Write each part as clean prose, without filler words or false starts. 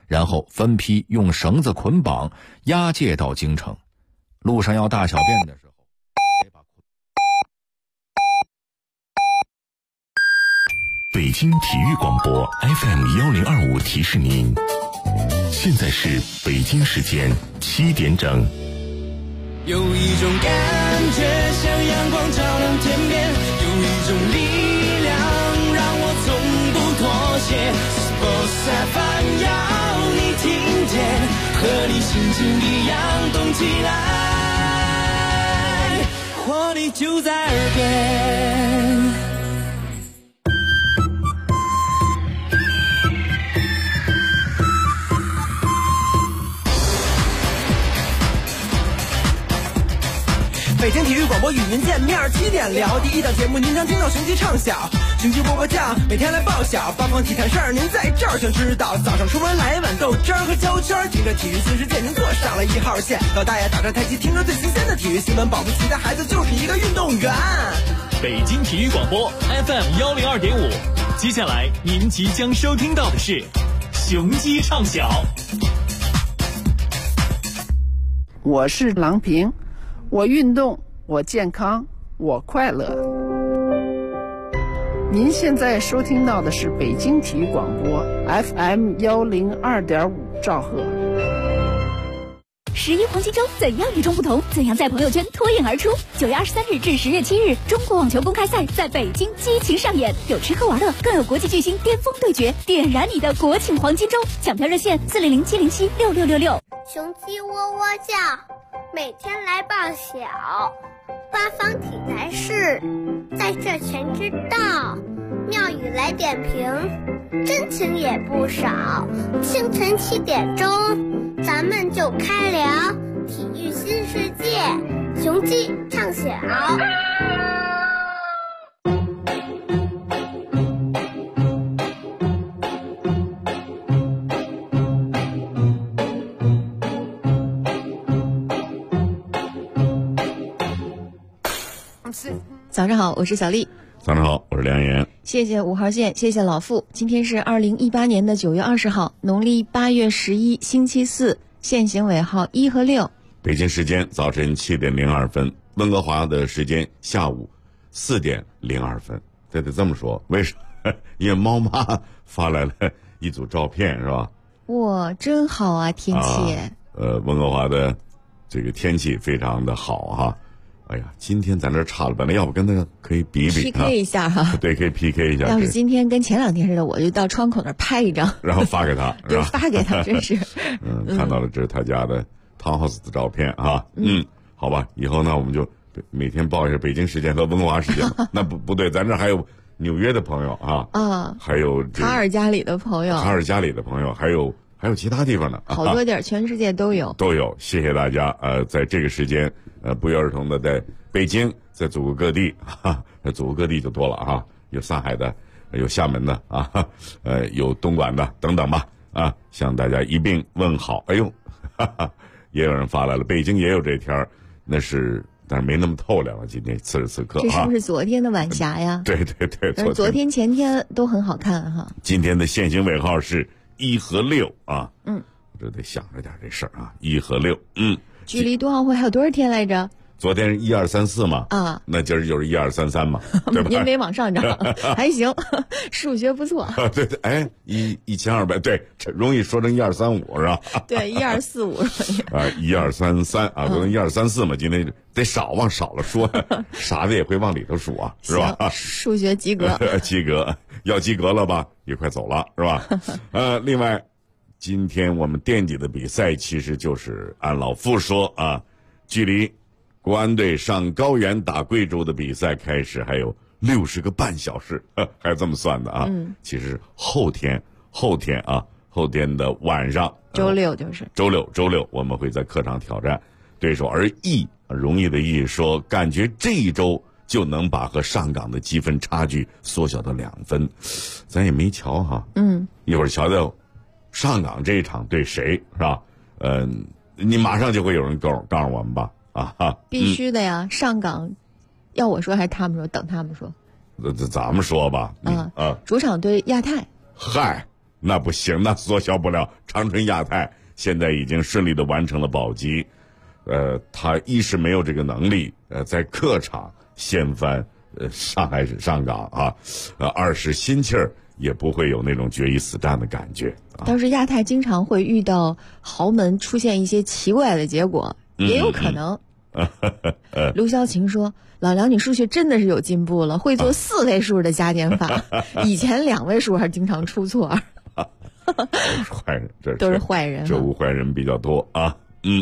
然后分批用绳子捆绑押解到京城。路上要大小便的时候， 北京体育广播 FM1025 提示您，现在是北京时间7点整。 有一种感觉像阳光照亮天边，有一种力量让我从不妥协。Sports FM 要你听见，和你心情一样动起来，活力就在耳边。 北京体育广播与您见面，7点聊第一档节目，您将听到雄鸡唱晓，雄鸡播将每天来报晓，八方体坛事儿您在这儿就知道。早上出门来碗豆汁儿和焦圈，听着体育新世界您坐上了1号线。老大爷打着太极，听着最新鲜的体育新闻，保不齐的孩子就是一个运动员。 北京体育广播 FM102.5，接下来您即将收听到的是雄鸡唱晓。 我是郎平，我运动，我健康，我快乐。您现在收听到的是北京体育广播 FM102.5兆赫。 11黄金周怎样与众不同？怎样在朋友圈脱颖而出？9月23日至10月7日，中国网球公开赛在北京激情上演，有吃喝玩乐，更有国际巨星巅峰对决，点燃你的国庆黄金周！抢票热线400-707-6666。 雄鸡喔喔叫，每天来报晓，八方体坛事，在这全知道。妙语来点评，真情也不少。清晨7点钟，咱们就开聊体育新世界，雄鸡唱晓。 早上好，我是小丽。 早上好，我是梁岩。 谢谢5号线，谢谢老傅。今天是2018年的9月20号，农历8月11，星期四，限行尾号1和6。 北京时间早晨7点02分，温哥华的时间下午4点02分。这得这么说，为什么？因为猫妈发来了一组照片，是吧？ 哇，真好啊，天气。 温哥华的这个天气非常的好哈。哎呀，今天咱这差了，本来要不跟他可以比比 PK 一下哈。 对，可以 PK 一下。 要是今天跟前2天似的，我就到窗口那儿拍一张， 然后发给他， 对，发给他，真是。 看到了，这是他家的 townhouse 的照片啊。好吧，以后呢，我们就每天报一下北京时间和温哥华时间。那不对，咱这还有纽约的朋友啊，还有卡尔加里的朋友， 还有其他地方的， 好多地儿，全世界都有。 谢谢大家。在这个时间，不约而同的在北京，在祖国各地，祖国各地就多了啊，有上海的，有厦门的啊，有东莞的等等吧啊，向大家一并问好。哎呦，也有人发来了，北京也有这天儿，但是没那么透亮了。今天此时此刻， 这是不是昨天的晚霞呀？ 对， 昨天前天都很好看哈。 今天的限行尾号是1和6啊。我这得想着点这事儿啊，1和6。 距离冬奥会还有多少天来着？ 昨天是1、2、3、4嘛，那今儿就是1、2、3、3嘛，对吧？ 年没往上涨，还行，数学不错。 对，哎，1200，对，容易说成1、2、3、5是吧？ 对，1、2、4、5。 1、2、3、3啊，昨天1、2、3、4嘛，今天得往少了说，傻子也会往里头数啊，是吧？ 数学及格， 要及格了吧？也快走了，是吧？另外，今天我们垫底的比赛其实就是按老傅说啊，距离国安队上高原打贵州的比赛开始还有60个半小时，还是这么算的啊。其实后天的晚上， 周六就是周六我们会在客场挑战对手。而容易的说，感觉这一周就能把和上港的积分差距缩小到2分，咱也没瞧哈。一会儿瞧瞧上港这一场对谁是吧？你马上就会有人告诉我们吧。 必须的呀！上港，要我说还是他们说？等他们说。 咱们说吧。 主场对亚太。 嗨， 那不行，那缩小不了。长春亚泰现在已经顺利的完成了保级，他一是没有这个能力，在客场掀翻上海上港啊，二是心气儿也不会有那种决一死战的感觉。 但是亚太经常会遇到豪门出现一些奇怪的结果，也有可能。卢潇晴说：“老梁，你数学真的是有进步了，会做4位数的加减法，以前2位数还经常出错。” 坏人， 都是坏人， 这坏人比较多啊。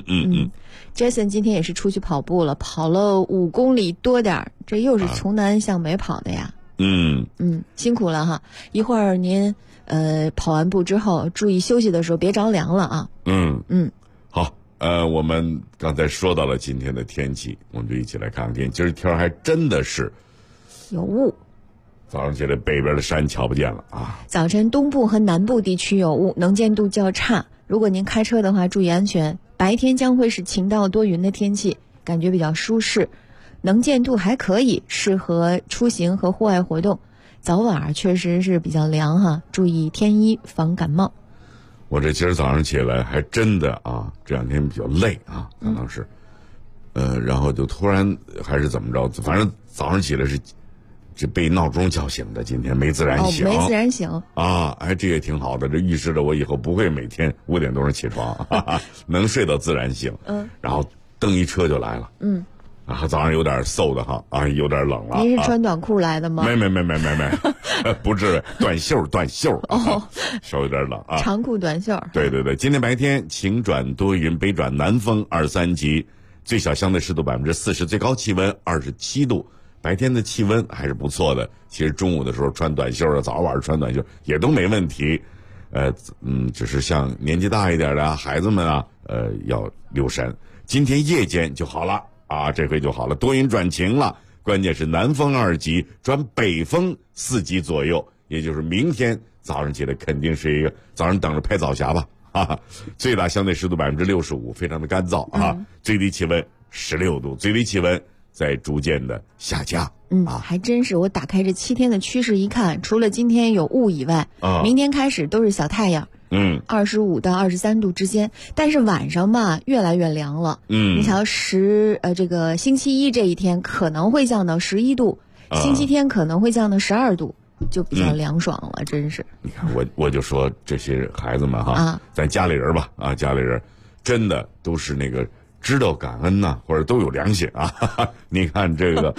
Jason 今天也是出去跑步了，跑了5公里多点，这又是从南向北跑的呀。辛苦了哈。一会儿您跑完步之后，注意休息的时候别着凉了啊。 好，我们刚才说到了今天的天气，我们就一起来看看天。今儿天还真的是有雾。 早上起来北边的山瞧不见了啊！ 早晨东部和南部地区有雾，能见度较差。如果您开车的话，注意安全。白天将会是晴到多云的天气，感觉比较舒适，能见度还可以，适合出行和户外活动。早晚确实是比较凉哈，注意添衣防感冒。 我这今儿早上起来还真的啊，这2天比较累啊，可能是，然后就突然还是怎么着，反正早上起来是被闹钟叫醒的，今天没自然醒。 没自然醒啊，这也挺好的，这预示着我以后不会每天5点多起床，能睡到自然醒。然后蹬一车就来了。早上有点嗖的哈，有点冷了。 您是穿短裤来的吗？ 没，不是短袖稍有点冷啊。 长裤短袖。 对，今天白天晴转多云，北转南风2、3级，最小相对湿度40%，最高气温27度。白天的气温还是不错的，其实中午的时候穿短袖早晚穿短袖也都没问题。只是像年纪大一点的孩子们啊，要留神。今天夜间就好了啊，这回就好了，多云转晴了。关键是南风2级转北风4级左右，也就是明天早上起来肯定是一个早上等着拍早霞吧。最大相对湿度65%，非常的干燥啊。最低气温16度，最低气温在逐渐的下降。 还真是，我打开这7天的趋势一看，除了今天有雾以外，明天开始都是小太阳，25到23度之间。但是晚上吧，越来越凉了。你瞧这个星期一这一天可能会降到11度，星期天可能会降到12度，就比较凉爽了，真是。 你看我就说这些孩子们哈，咱家里人吧家里人真的都是那个知道感恩呐，或者都有良心啊。你看这个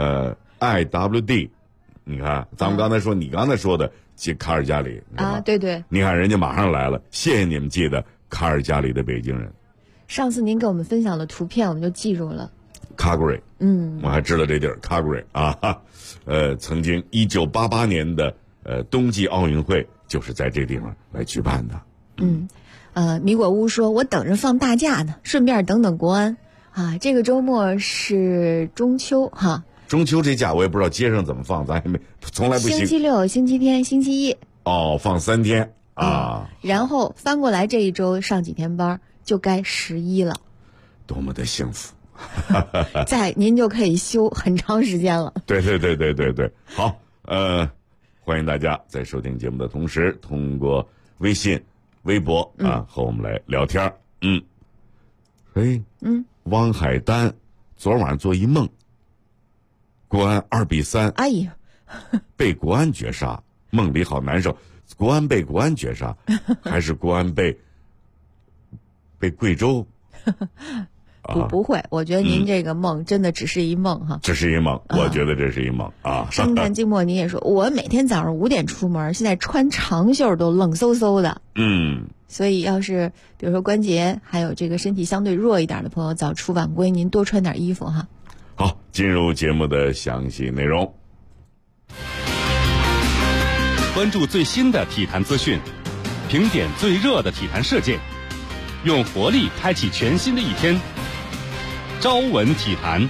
IWD， 你看咱们刚才说，你刚才说的卡尔加里对， 你看人家马上来了，谢谢你们记得卡尔加里的北京人。 上次您给我们分享的图片，我们就记住了。 Calgary，我还知道这地儿 Calgary 啊，曾经1988年的冬季奥运会就是在这地方来举办的。 米果屋说，我等着放大假呢，顺便等等国安啊。这个周末是中秋哈。 中秋这假我也不知道街上怎么放，咱也从来不行。 星期六、星期天、星期一。 放3天啊。 然后翻过来这一周上几天班，就该11了。 多么的幸福！ 您就可以休很长时间了。 对。好，欢迎大家在收听节目的同时，通过微信、微博和我们来聊天。汪海丹昨晚上做一梦，国安2比3， 哎呀， 被国安绝杀，梦里好难受。国安被国安绝杀，还是国安被贵州？ 不会，我觉得您这个梦真的只是一梦哈。 只是一梦，我觉得这是一梦啊。 生旦净末，你也说，我每天早上5点出门，现在穿长袖都冷飕飕的。所以要是比如说关节还有这个身体相对弱一点的朋友，早出晚归，您多穿点衣服哈。 好，进入节目的详细内容。 关注最新的体坛资讯，评点最热的体坛事件，用活力开启全新的一天。朝闻体坛。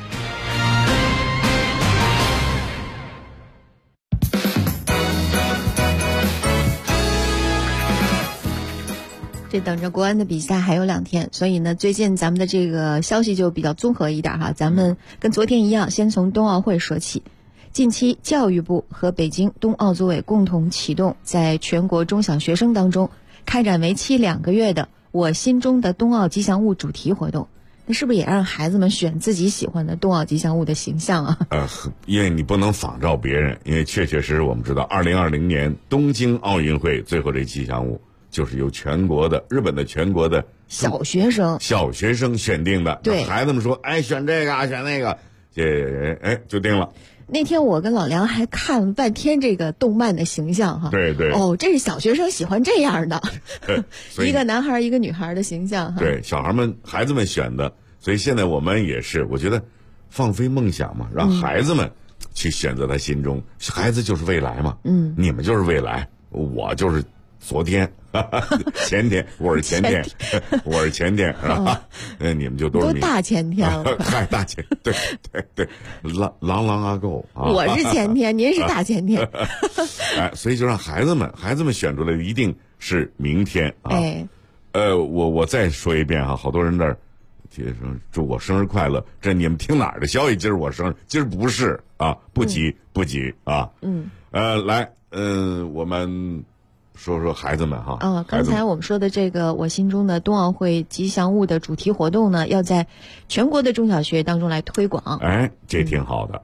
这等着国安的比赛还有2天，所以呢，最近咱们的这个消息就比较综合一点哈。咱们跟昨天一样，先从冬奥会说起。 近期教育部和北京冬奥组委共同启动，在全国中小学生当中开展为期2个月的我心中的冬奥吉祥物主题活动。那是不是也让孩子们选自己喜欢的冬奥吉祥物的形象啊？ 因为你不能仿照别人，因为确实我们知道2020年东京奥运会最后这吉祥物就是由日本的全国的小学生选定的。 对， 孩子们说选这个选那个，就定了。 那天我跟老梁还看了半天这个动漫的形象哈。 对， 这是小学生喜欢这样的，一个男孩一个女孩的形象哈。 对，孩子们选的，所以现在我们也是，我觉得放飞梦想嘛，让孩子们去选择他心中，孩子就是未来嘛。你们就是未来，我就是昨天前天，我是前天我是前天是吧？你们就都是大前天了。 嗨，大前对，狼阿狗啊！ 我是前天，您是大前天。 所以就让孩子们选出来的一定是明天啊。我再说一遍哈，好多人那儿祝我生日快乐，这你们听哪儿的消息？今儿我生日，今儿不是啊，不急啊。来，我们说说孩子们哈。 刚才我们说的这个我心中的冬奥会吉祥物的主题活动呢，要在全国的中小学当中来推广。 这挺好的。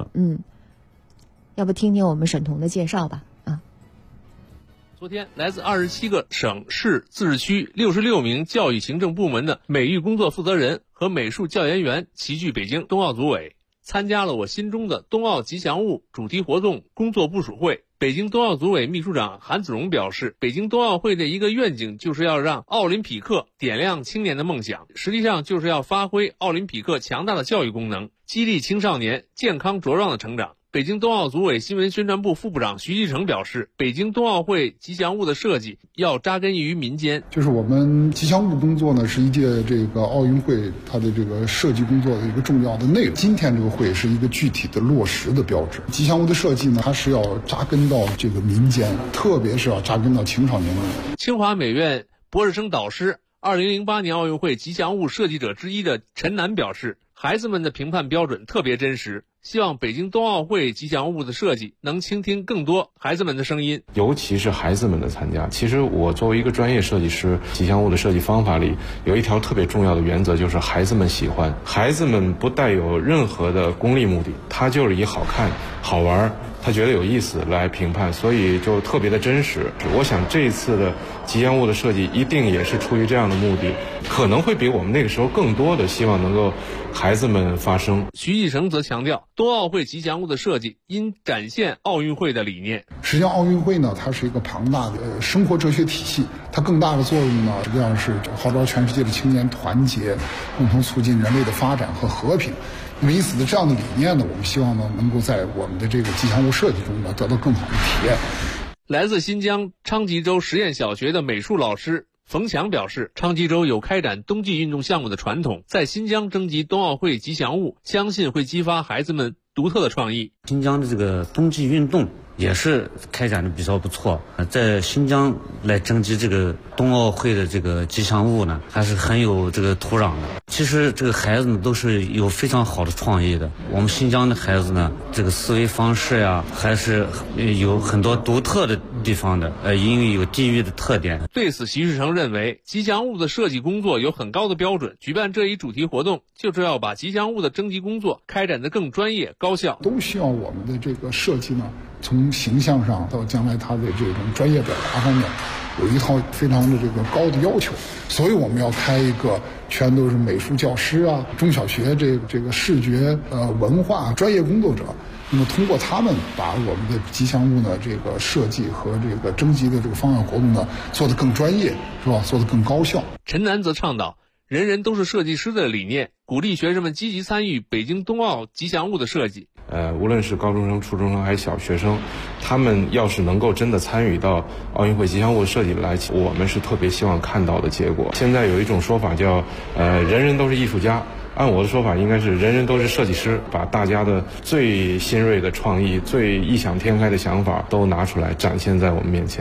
要不听听我们沈彤的介绍吧。 昨天，来自27个省市自治区66名教育行政部门的美育工作负责人和美术教研员齐聚北京冬奥组委，参加了我心中的冬奥吉祥物主题活动工作部署会。北京冬奥组委秘书长韩子荣表示，北京冬奥会的一个愿景就是要让奥林匹克点亮青年的梦想，实际上就是要发挥奥林匹克强大的教育功能，激励青少年健康茁壮的成长。北京冬奥组委新闻宣传部副部长徐继成表示，北京冬奥会吉祥物的设计要扎根于民间。 就是我们吉祥物工作呢，是一届这个奥运会它的这个设计工作的一个重要的内容。今天这个会是一个具体的落实的标志。吉祥物的设计呢，它是要扎根到这个民间，特别是要扎根到青少年。 清华美院博士生导师、2008年奥运会吉祥物设计者之一的陈楠表示，孩子们的评判标准特别真实，希望北京冬奥会吉祥物的设计能倾听更多孩子们的声音， 尤其是孩子们的参加。其实我作为一个专业设计师，吉祥物的设计方法里有一条特别重要的原则，就是孩子们喜欢。孩子们不带有任何的功利目的，他就是以好看、好玩，他觉得有意思来评判，所以就特别的真实。我想这一次的吉祥物的设计一定也是出于这样的目的，可能会比我们那个时候更多的希望能够孩子们发声。 徐继成则强调，冬奥会吉祥物的设计应展现奥运会的理念。 实际上奥运会呢，它是一个庞大的生活哲学体系，它更大的作用呢，实际上是号召全世界的青年团结，共同促进人类的发展和和平。因此的这样的理念呢，我们希望呢能够在我们的这个吉祥物设计中呢得到更好的体验。 来自新疆昌吉州实验小学的美术老师冯强表示，昌吉州有开展冬季运动项目的传统，在新疆征集冬奥会吉祥物，相信会激发孩子们独特的创意。 新疆的这个冬季运动也是开展的比较不错，在新疆来征集这个冬奥会的这个吉祥物呢，还是很有这个土壤的。其实这个孩子们都是有非常好的创意的。我们新疆的孩子呢，这个思维方式呀，还是有很多独特的地方的，因为有地域的特点。 对此，徐世成认为，吉祥物的设计工作有很高的标准，举办这一主题活动，就是要把吉祥物的征集工作开展得更专业高效。 都需要我们的这个设计呢，从形象上到将来它的这种专业表达方面，有一套非常的这个高的要求，所以我们要开一个全都是美术教师啊、中小学这个视觉文化专业工作者，那么通过他们把我们的吉祥物呢这个设计和这个征集的这个方案活动呢做得更专业，是吧？做得更高效。 陈楠则倡导人人都是设计师的理念，鼓励学生们积极参与北京冬奥吉祥物的设计。 无论是高中生、初中生还是小学生，他们要是能够真的参与到奥运会吉祥物的设计来，我们是特别希望看到的结果。现在有一种说法叫人人都是艺术家，按我的说法应该是人人都是设计师，把大家的最新锐的创意、最异想天开的想法都拿出来展现在我们面前。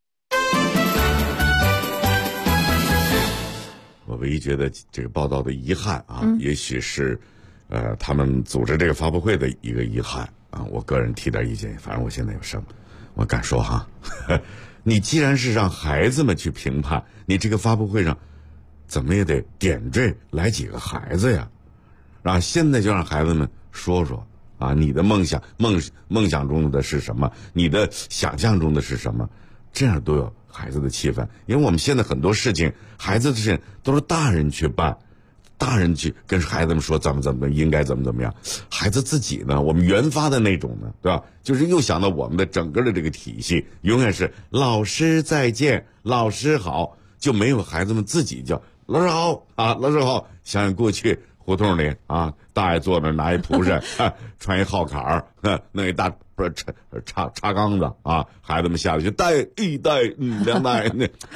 我唯一觉得这个报道的遗憾啊，也许是他们组织这个发布会的一个遗憾我个人提点意见，反正我现在有什么，我敢说哈，你既然是让孩子们去评判，你这个发布会上怎么也得点缀来几个孩子呀，现在就让孩子们说说你的梦想中的是什么，你的想象中的是什么，这样都有孩子的气氛。因为我们现在很多事情，孩子的事情都是大人去办，大人去跟孩子们说怎么应该怎么样，孩子自己呢，我们原发的那种呢，对吧？就是又想到我们的整个的这个体系，永远是老师再见，老师好，就没有孩子们自己叫老师好老师好。想想过去胡同里大爷坐那拿一蒲扇穿一号坎儿弄一大插缸子孩子们下来就带一带两带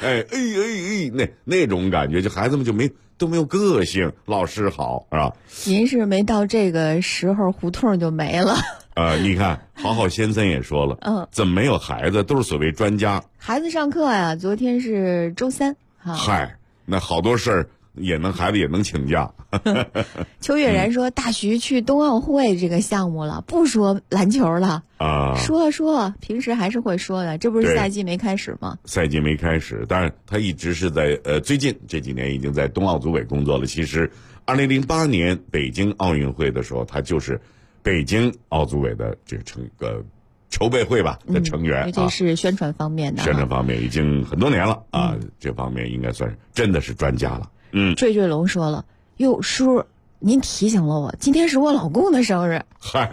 那种感觉，就孩子们就都没有个性，老师好是吧？ 您是没到这个时候，胡同就没了。 你看好先生也说了，怎么没有孩子？都是所谓专家。 孩子上课呀，昨天是周3。 嗨，那好多事儿孩子也能请假。 邱月然说，大徐去冬奥会这个项目了，不说篮球了说，平时还是会说的。这不是赛季没开始吗？ 赛季没开始，当然他一直是在最近这几年已经在冬奥组委工作了。其实2008年北京奥运会的时候，他就是北京奥组委的这个筹备会吧的成员， 尤其是宣传方面的。 宣传方面已经很多年了这方面应该算是真的是专家了。 坠龙说了，哟叔，您提醒了我，今天是我老公的生日。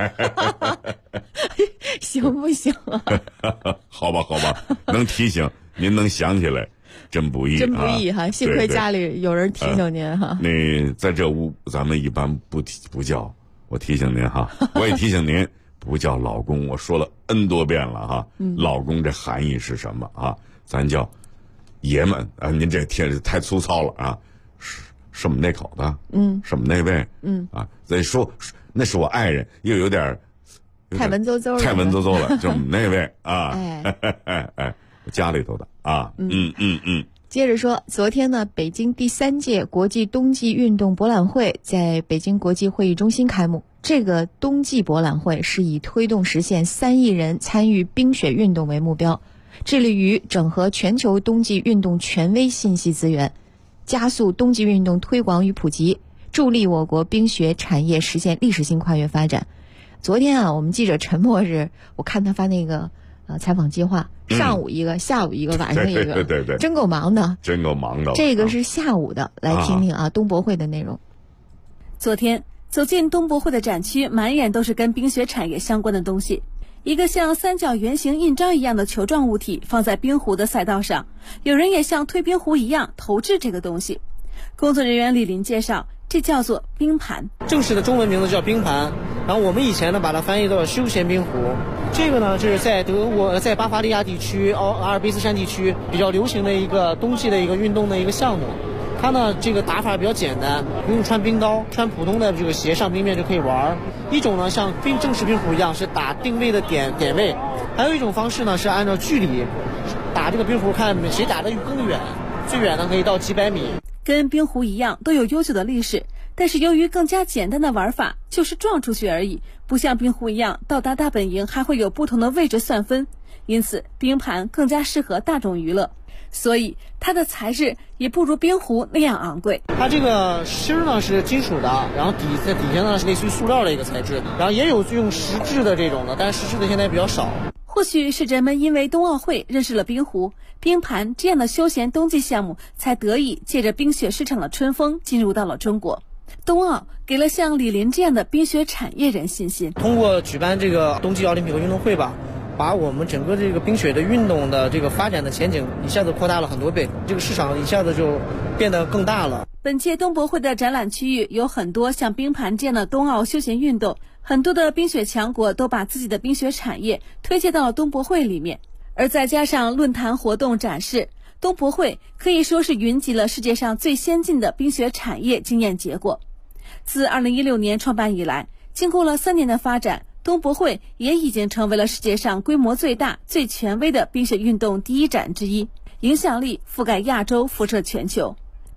行不行啊？ 好吧，能提醒您能想起来，真不易哈！幸亏家里有人提醒您哈。 那在这屋咱们一般不叫，我提醒您哈，我也提醒您不叫老公。我说了 N 多遍了哈，老公这含义是什么咱叫爷们您这太粗糙了是我们那口子，是我们那位，再说那是我爱人，又有点太文绉绉了，就我们那位家里头的接着说，昨天呢，北京第3届国际冬季运动博览会在北京国际会议中心开幕。这个冬季博览会是以推动实现3亿人参与冰雪运动为目标，致力于整合全球冬季运动权威信息资源，加速冬季运动推广与普及，助力我国冰雪产业实现历史性跨越发展。昨天我们记者陈默我看他发那个采访计划，上午一个，下午一个，晚上一个， 对， 真够忙的。这个是下午的，来听听冬博会的内容。 昨天走进冬博会的展区，满眼都是跟冰雪产业相关的东西。一个像三角圆形印章一样的球状物体放在冰壶的赛道上，有人也像推冰壶一样投掷这个东西。工作人员李林介绍，这叫做冰盘， 正式的中文名字叫冰盘，然后我们以前呢把它翻译到了休闲冰壶。这个呢是在德国，在巴伐利亚地区、阿尔卑斯山地区比较流行的一个冬季的一个运动的一个项目。它呢这个打法比较简单，不用穿冰刀，穿普通的这个鞋上冰面就可以玩。一种呢像正式冰壶一样是打定位的点位，还有一种方式呢是按照距离打这个冰壶，看谁打得更远，最远呢可以到几百米。 跟冰壶一样都有悠久的历史，但是由于更加简单的玩法，就是撞出去而已，不像冰壶一样到达大本营还会有不同的位置算分，因此冰盘更加适合大众娱乐，所以它的材质也不如冰壶那样昂贵。 它这个芯呢是金属的，然后在底下呢是类似于塑料的一个材质，然后也有用石质的这种的，但是石质的现在比较少。 或许是人们因为冬奥会认识了冰壶、冰盘这样的休闲冬季项目，才得以借着冰雪市场的春风进入到了中国。冬奥给了像李林这样的冰雪产业人信心。 通过举办这个冬季奥林匹克运动会吧，把我们整个这个冰雪的运动的这个发展的前景一下子扩大了很多倍，这个市场一下子就变得更大了。 本届冬博会的展览区域有很多像冰盘这样的冬奥休闲运动，很多的冰雪强国都把自己的冰雪产业推介到了冬博会里面，而再加上论坛活动展示，冬博会可以说是云集了世界上最先进的冰雪产业经验结果。自2016年创办以来，经过了3年的发展，冬博会也已经成为了世界上规模最大、最权威的冰雪运动第一展之一，影响力覆盖亚洲，辐射全球。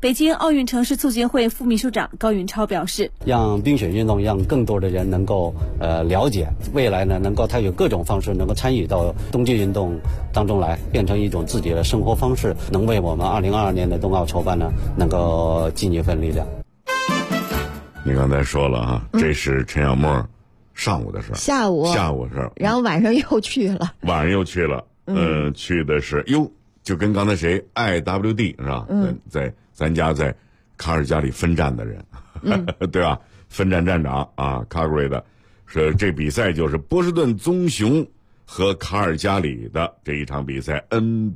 北京奥运城市促进会副秘书长高云超表示， 让冰雪运动让更多的人能够了解，未来呢能够他有各种方式能够参与到冬季运动当中来，变成一种自己的生活方式，能为我们2022年的冬奥筹办呢能够尽一份力量。 你刚才说了啊，这是陈小沫上午的事儿， 下午事儿， 然后晚上又去了， 去的是就跟刚才谁 IWD 是吧？在咱家在卡尔加里分站的人，对吧？分站站长啊，卡格瑞的，说这比赛就是波士顿棕熊和卡尔加里的这一场比赛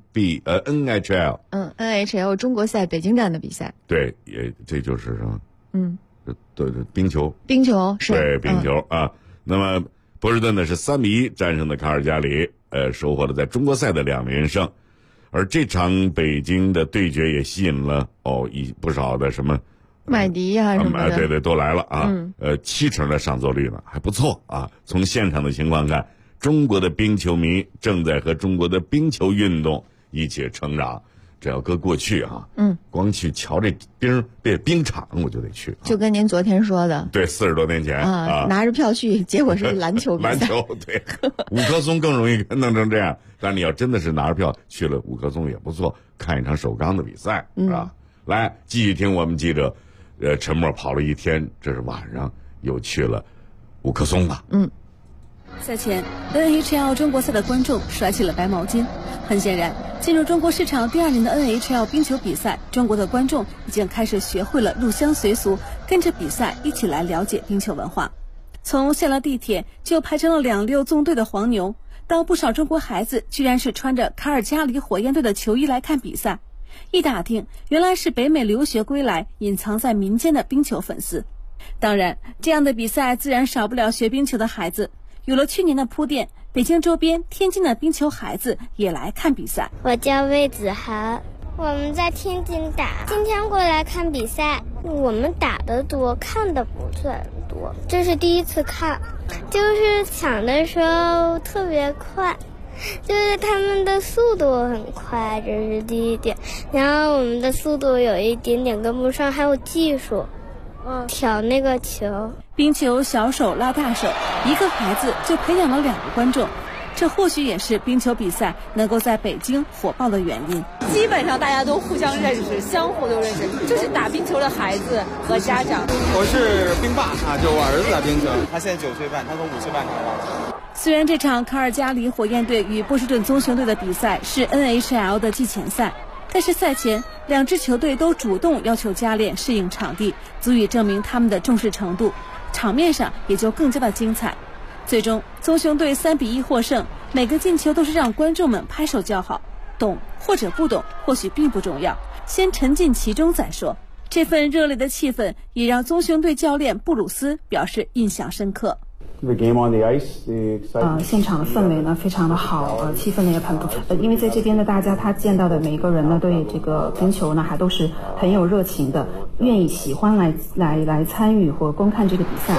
NHL NHL 中国赛北京站的比赛， 对，也这就是什么？对，冰球是对冰球啊。那么波士顿呢是3-1战胜的卡尔加里，收获了在中国赛的2连胜。而这场北京的对决也吸引了不少的什么麦迪呀什么的， 对都来了啊。70%的上座率呢还不错啊。从现场的情况看，中国的冰球迷正在和中国的冰球运动一起成长。这要搁过去啊，光去瞧这冰场我就得去， 就跟您昨天说的， 对，40多年前啊， 拿着票去，结果是篮球比赛。 篮球对，五棵松更容易弄成这样。但你要真的是拿着票去了五棵松也不错，看一场首钢的比赛是吧？来，继续听我们记者，陈默跑了一天，这是晚上又去了五棵松了。 赛前 NHL 中国赛的观众甩起了白毛巾。很显然，进入中国市场第2年的 NHL 冰球比赛，中国的观众已经开始学会了入乡随俗，跟着比赛一起来了解冰球文化。从下了地铁就排成了2溜纵队的黄牛，到不少中国孩子居然是穿着卡尔加里火焰队的球衣来看比赛。一打听，原来是北美留学归来隐藏在民间的冰球粉丝。当然，这样的比赛自然少不了学冰球的孩子。有了去年的铺垫，北京周边、天津的冰球孩子也来看比赛。 我叫魏子涵，我们在天津打，今天过来看比赛。我们打得多，看的不算多，这是第一次看，就是抢的时候特别快，就是他们的速度很快，这是第一点。然后我们的速度有一点点跟不上，还有技术。挑那个球， 冰球小手拉大手，一个孩子就培养了2个观众，这或许也是冰球比赛能够在北京火爆的原因。 基本上大家都互相认识，相互都认识，就是打冰球的孩子和家长。 我是冰爸啊，就我儿子打冰球，他现在9岁半，他从5岁半开始。 虽然这场卡尔加里火焰队与波士顿棕熊队的比赛是 NHL 的季前赛，但是赛前2支球队都主动要求加练适应场地，足以证明他们的重视程度，场面上也就更加的精彩。最终棕熊队3-1获胜，每个进球都是让观众们拍手叫好。懂或者不懂或许并不重要，先沉浸其中再说。这份热烈的气氛也让棕熊队教练布鲁斯表示印象深刻。 现场的氛围呢非常的好，气氛呢也很不错。因为在这边的大家他见到的每一个人呢，对这个冰球呢还都是很有热情的，愿意喜欢来参与和观看这个比赛。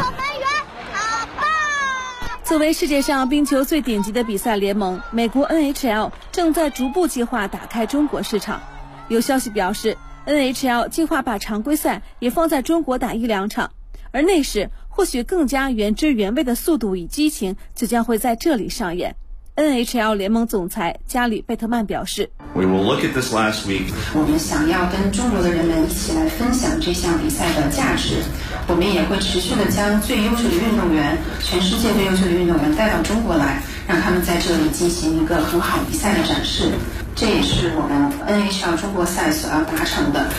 作为世界上冰球最顶级的比赛联盟，美国 NHL 正在逐步计划打开中国市场。有消息表示 ，NHL 计划把常规赛也放在中国打1-2场，而那时或许更加原汁原味的速度与激情就将会在这里上演。NHL 联盟总裁加里贝特曼表示， 我们想要跟中国的人们一起来分享这项比赛的价值，我们也会持续的将最优秀的运动员，全世界最优秀的运动员带到中国来，让他们在这里进行一个很好比赛的展示，这也是我们 NHL 中国赛所要达成的。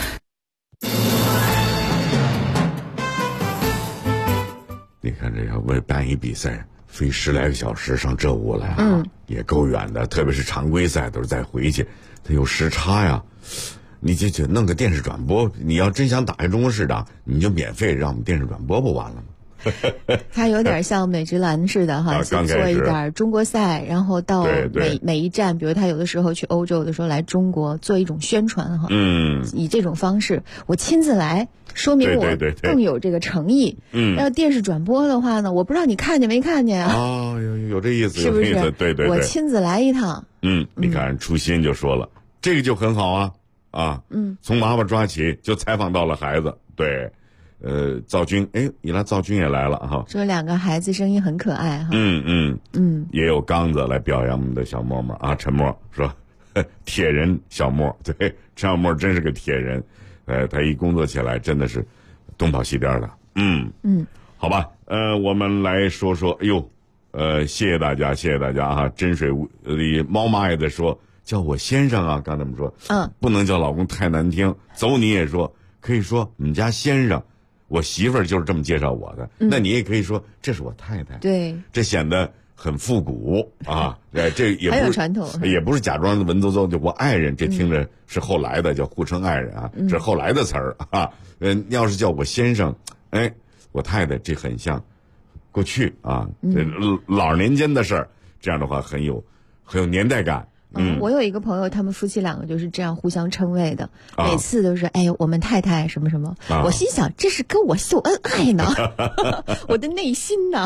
你看这要为办一比赛飞10来个小时上这屋来也够远的，特别是常规赛都是再回去，它有时差呀。你就弄个电视转播，你要真想打开中国市场，你就免费让我们电视转播不完了吗？ 它有点像美职篮似的哈，先做一点中国赛，然后到每一站，比如他有的时候去欧洲的时候来中国做一种宣传哈，以这种方式我亲自来，说明我更有这个诚意。要电视转播的话呢，我不知道你看见没看见啊？ 哦，有这意思， 是不是？ 对， 我亲自来一趟。 你看初心就说了，这个就很好啊。 啊，从妈妈抓起就采访到了孩子，对，赵军，一来赵军也来了哈， 说2个孩子声音很可爱哈， 也有刚子来表扬我们的小沫沫啊，陈默说铁人小沫，对，陈小沫真是个铁人，他一工作起来真的是东跑西颠的，好吧，我们来说说，谢谢大家，谢谢大家啊！真水里猫妈也在说叫我先生啊，刚才我们说，不能叫老公太难听，走你也说可以说我们家先生，我媳妇儿就是这么介绍我的，那你也可以说这是我太太， 对， 这显得很复古啊，这也不是很有传统， 也不是假装的文绉绉，就我爱人，这听着是后来的，叫互称爱人啊，这是后来的词儿啊，要是叫我先生，我太太，这很像过去啊，这老年间的事儿，这样的话很有年代感。 我有一个朋友，他们夫妻2个就是这样互相称谓的，每次都是我们太太什么什么，我心想这是跟我秀恩爱呢，我的内心呢。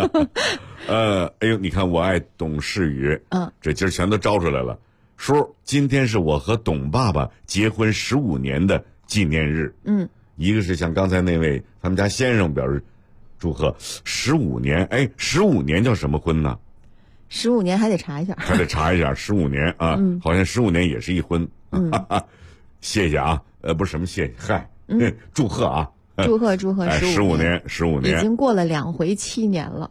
你看我爱董事宇，这今儿全都招出来了。叔，今天是我和董爸爸结婚15年的纪念日。一个是像刚才那位他们家先生表示祝贺15年，15年叫什么婚呢 ？15年还得查一下， 还得查一下15年啊，好像15年也是一婚。谢谢啊，不是什么谢谢，嗨，祝贺啊， 祝贺15 年， 已经过了2回7年了。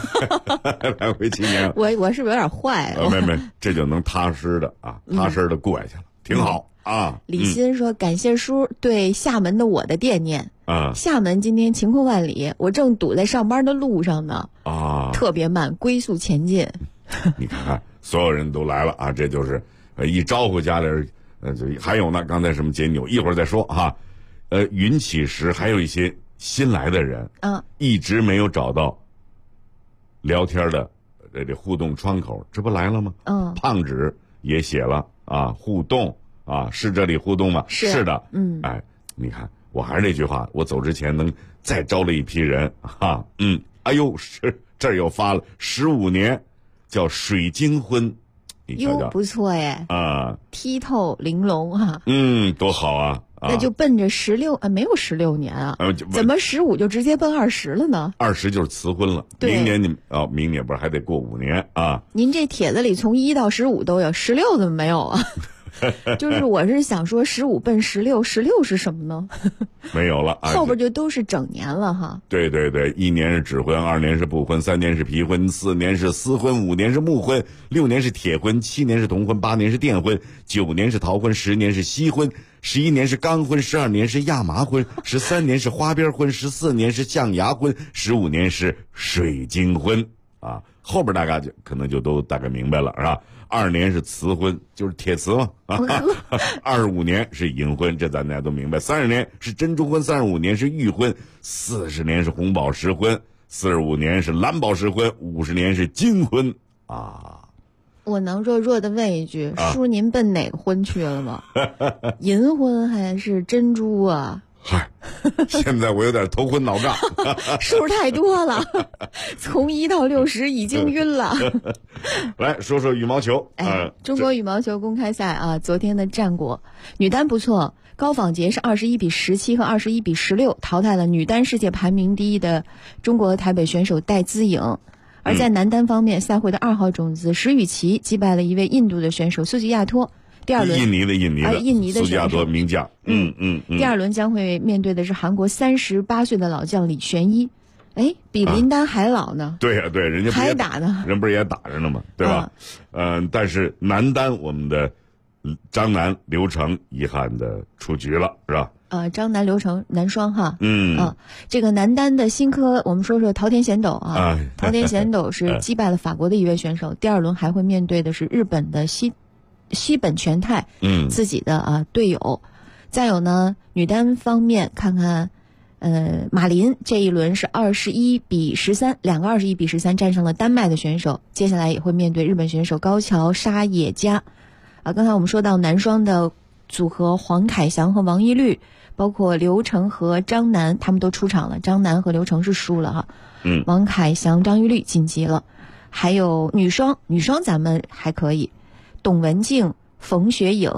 2回7年， 我是不是有点坏？ 没，这就能踏实的过下去了，挺好。 李欣说感谢叔对厦门的我的惦念啊！厦门今天晴空万里，我正堵在上班的路上呢啊，特别慢，龟速前进。 你看看，所有人都来了啊！这就是一招呼家里人，还有呢，刚才什么解纽，一会儿再说哈。云起时还有一些新来的人，一直没有找到聊天的这互动窗口，这不来了吗？胖纸也写了啊，互动。是这里互动吗？是的，你看，我还是那句话，我走之前能再招了一批人哈，这儿又发了15年，叫水晶婚，你瞧瞧， 不错耶啊，剔透玲珑哈， 多好啊！ 那就奔着16没有16年啊，怎么15就直接奔20了呢 ？20就是辞婚了，明年明年不是还得过5年啊？ 您这帖子里从1到15都有，16怎么没有啊？就是我是想说15奔16是什么呢？ 没有了， 后边就都是整年了哈。 对，1年是指婚，2年是不婚，3年是皮婚，4年是私婚，5年是木婚，6年是铁婚，7年是铜婚，8年是电婚，9年是桃婚，10年是锡婚，11年是钢婚，12年是亚麻婚，13年是花边婚，14年是象牙婚，15年是水晶婚啊。后边大概可能就都大概明白了是吧？2年是瓷婚，就是铁瓷嘛。25年是银婚，这咱大家都明白。30年是珍珠婚，35年是玉婚，40年是红宝石婚，45年是蓝宝石婚，50年是金婚啊。 我能弱弱的问一句，叔您奔哪个婚去了吗？银婚还是珍珠啊？ 嗨，现在我有点头昏脑胀， 数太多了，从1到60已经晕了。 来说说羽毛球， 中国羽毛球公开赛啊，昨天的战果，女单不错，高仿洁是21比17和21比16淘汰了女单世界排名第1的中国台北选手戴资颖。而在男单方面，赛会的2号种子石宇奇击败了一位印度的选手苏吉亚托。第二轮印尼的苏吉亚托名将， 第二轮将会面对的是韩国38岁的老将李玄一，比林丹还老呢。 对呀，对，人家还打呢， 人不是也打着呢吗？对吧？但是男单我们的张楠、刘成遗憾的出局了，是吧？ 张楠、刘成男双哈，这个男单的新科，我们说说桃田贤斗啊，桃田贤斗是击败了法国的一位选手，第二轮还会面对的是日本的西本全太，自己的队友。再有呢，女单方面看看，马林这一轮是21比13，两个21比13战胜了丹麦的选手，接下来也会面对日本选手高桥沙野加。刚才我们说到男双的组合黄凯翔和王懿律，包括刘成和张楠，他们都出场了，张楠和刘成是输了哈，王凯翔、张懿律晋级了。还有女双咱们还可以。董文静、冯雪颖、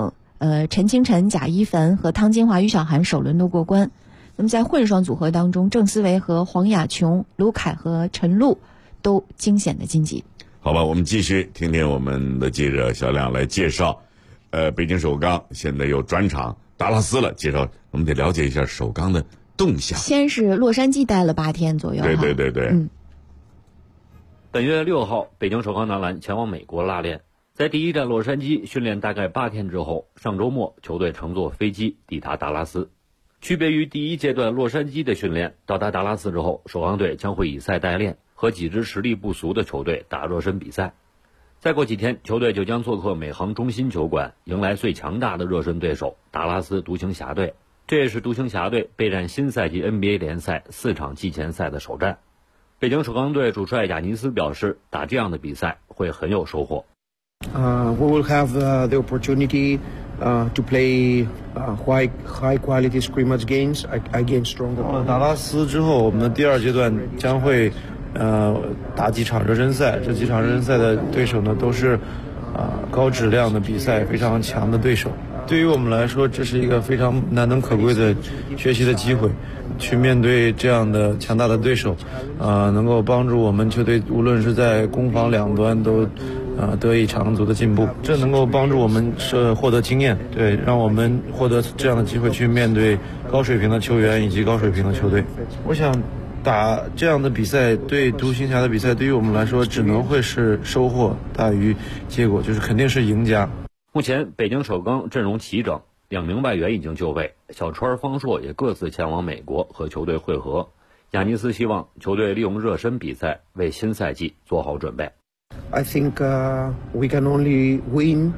陈清晨、贾一凡和汤金华、于小涵首轮都过关。那么在混双组合当中，郑思维和黄雅琼、卢凯和陈露都惊险的晋级。 好吧，我们继续听听我们的记者小亮来介绍。北京首钢现在又转场达拉斯了，介绍我们得了解一下首钢的动向。 先是洛杉矶待了8天左右。 对。 本月6号，北京首钢男篮前往美国拉练，在第一站洛杉矶训练大概8天之后，上周末球队乘坐飞机抵达达拉斯。区别于第一阶段洛杉矶的训练，到达达拉斯之后，首钢队将会以赛代练，和几支实力不俗的球队打热身比赛。再过几天，球队就将做客美航中心球馆，迎来最强大的热身对手达拉斯独行侠队。这也是独行侠队备战新赛季 NBA 联赛4场季前赛的首战。北京首钢队主帅亚尼斯表示，打这样的比赛会很有收获。 We will have the opportunity to play high quality scrimmage games against stronger. 到了达拉斯之后，我们的第2阶段将会打几场热身赛，这几场热身赛的对手呢都是高质量的比赛，非常强的对手。对于我们来说，这是一个非常难能可贵的学习的机会，去面对这样的强大的对手，能够帮助我们球队无论是在攻防两端都得以长足的进步，这能够帮助我们获得经验，对，让我们获得这样的机会去面对高水平的球员以及高水平的球队。我想打这样的比赛，对独行侠的比赛，对于我们来说只能会是收获大于结果，就是肯定是赢家。 目前北京首钢阵容齐整，2名外援已经就位，小川、方硕也各自前往美国和球队会合。亚尼斯希望球队利用热身比赛为新赛季做好准备。 I think we can only win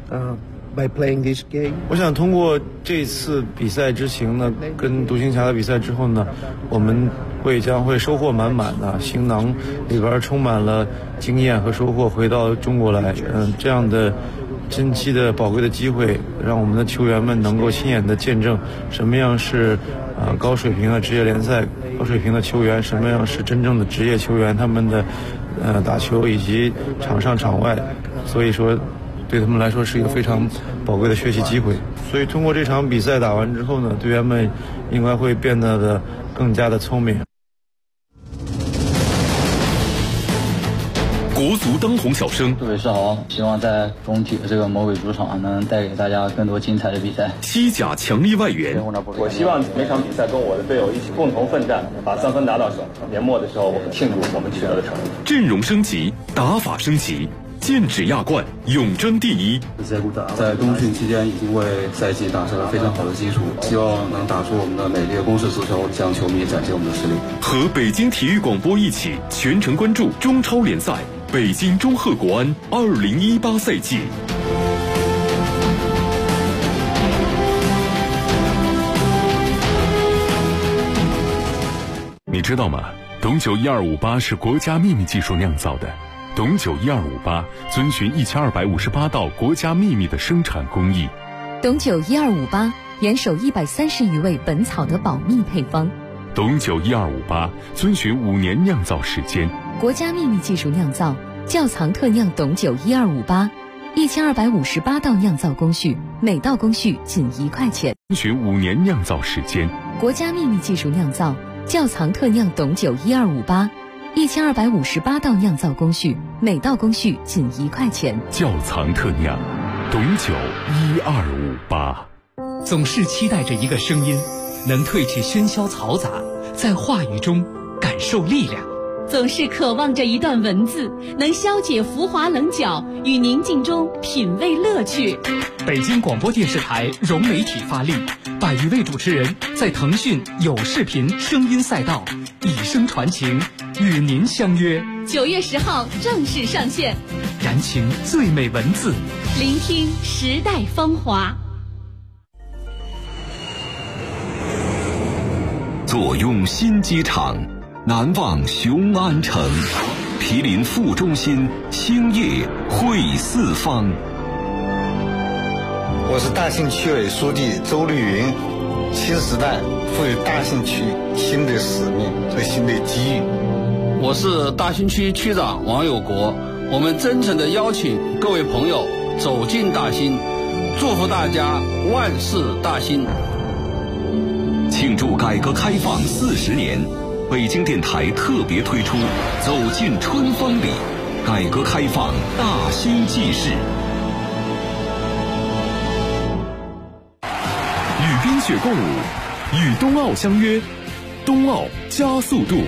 by playing this game. 我想通过这次比赛之行呢，跟独行侠的比赛之后呢，我们将会收获满满的，行囊里边充满了经验和收获，回到中国来，这样的珍惜的宝贵的机会，让我们的球员们能够亲眼的见证什么样是高水平的职业联赛，高水平的球员，什么样是真正的职业球员，他们的打球以及场上场外，所以说对他们来说是一个非常宝贵的学习机会。所以通过这场比赛打完之后呢，队员们应该会变得更加的聪明。 国足当红小生， 各位是好，希望在中体的这个魔鬼主场能带给大家更多精彩的比赛。 西甲强力外援， 我希望每场比赛跟我的队友一起共同奋战，把3分拿到手。年末的时候，我们庆祝我们取得的成绩。 阵容升级，打法升级，剑指亚冠，永争第一。 在冬训期间已经为赛季打下了非常好的基础，希望能打出我们的美丽的攻势足球，向球迷展现我们的实力。 和北京体育广播一起全程关注中超联赛。北京中赫国安2018赛季。你知道吗？董酒1258是国家秘密技术酿造的。董酒1258遵循1258道国家秘密的生产工艺。 董酒1258严守130余味本草的保密配方。 董酒1258遵循5年酿造时间。 国家秘密技术酿造，窖藏特酿董酒1258，1258道酿造工序，每道工序仅1块钱。 遵循5年酿造时间。 国家秘密技术酿造，窖藏特酿董酒1258，1258道酿造工序，每道工序仅1块钱。 窖藏特酿，董酒1258。 总是期待着一个声音，能褪去喧嚣嘈杂，在话语中感受力量。 总是渴望着一段文字，能消解浮华棱角，与宁静中品味乐趣。 北京广播电视台融媒体发力，100余位主持人在腾讯有视频声音赛道以声传情，与您相约。 9月10号正式上线， 燃情最美文字， 聆听时代芳华。 坐拥新机场，难忘雄安城，毗邻副中心，兴业汇四方。 我是大兴区委书记周绿云。新时代赋予大兴区新的使命和新的机遇。 我是大兴区区长王有国。我们真诚地邀请各位朋友走进大兴， 祝福大家万事大兴。 庆祝改革开放40年，北京电台特别推出《走进春风里》，改革开放大兴纪事。 与冰雪共舞，与冬奥相约，冬奥加速度。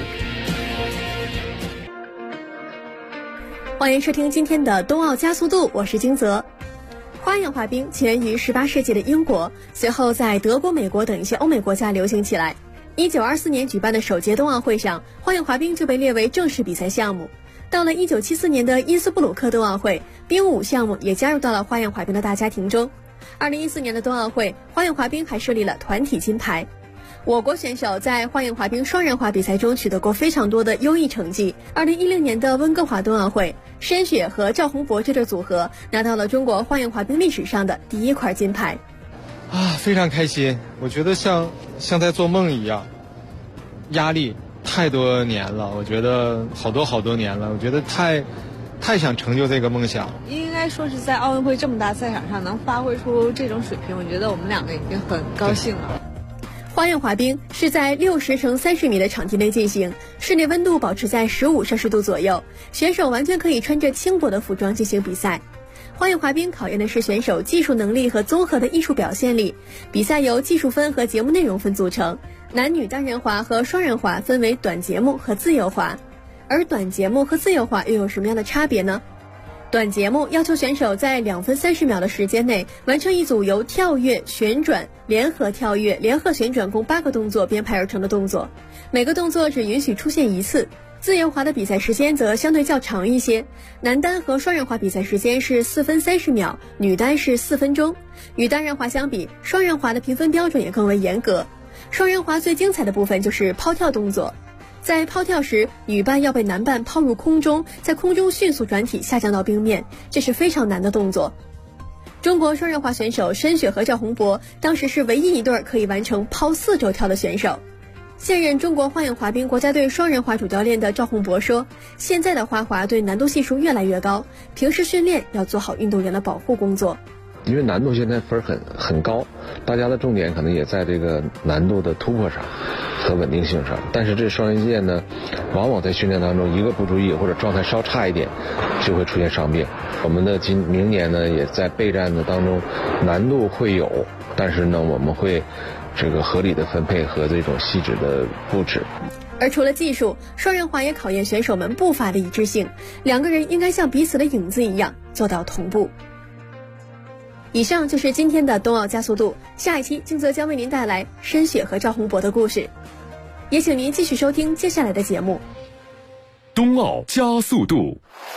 欢迎收听今天的冬奥加速度，我是金泽。花样滑冰起源于18世纪的英国，随后在德国、美国等一些欧美国家流行起来。1924年举办的首届冬奥会上，花样滑冰就被列为正式比赛项目。到了1974年的因斯布鲁克冬奥会，冰舞项目也加入到了花样滑冰的大家庭中。2014年的冬奥会，花样滑冰还设立了团体金牌。我国选手在花样滑冰双人滑比赛中取得过非常多的优异成绩。2016年的温哥华冬奥会，申雪和赵宏博这对组合拿到了中国花样滑冰历史上的第1块金牌。 非常开心，我觉得像在做梦一样。压力太多年了，我觉得好多年了，我觉得太想成就这个梦想。 应该说是在奥运会这么大赛场上能发挥出这种水平，我觉得我们两个已经很高兴了。 花样滑冰是在60乘30米的场地内进行，室内温度保持在15摄氏度左右，选手完全可以穿着轻薄的服装进行比赛。花样滑冰考验的是选手技术能力和综合的艺术表现力，比赛由技术分和节目内容分组成，男女单人滑和双人滑分为短节目和自由滑。而短节目和自由滑又有什么样的差别呢？短节目要求选手在2分30秒的时间内完成一组由跳跃、旋转、联合跳跃、联合旋转共8个动作编排而成的动作，每个动作只允许出现1次。自由滑的比赛时间则相对较长一些，男单和双人滑比赛时间是4分30秒，女单是4分钟。与单人滑相比，双人滑的评分标准也更为严格。双人滑最精彩的部分就是抛跳动作。在抛跳时，女伴要被男伴抛入空中，在空中迅速转体下降到冰面，这是非常难的动作。中国双人滑选手申雪和赵宏博当时是唯一一对可以完成抛4周跳的选手。现任中国花样滑冰国家队双人滑主教练的赵宏博说，现在的花滑对难度系数越来越高，平时训练要做好运动员的保护工作。 因为难度现在分很高，大家的重点可能也在这个难度的突破上和稳定性上，但是这双人剑呢，往往在训练当中一个不注意或者状态稍差一点，就会出现伤病。我们的明年呢，也在备战的当中，难度会有，但是呢，我们会这个合理的分配和这种细致的布置。 而除了技术，双人滑也考验选手们步伐的一致性，两个人应该像彼此的影子一样做到同步。以上就是今天的冬奥加速度，下一期金泽将为您带来申雪和赵宏博的故事，也请您继续收听接下来的节目。 冬奥加速度，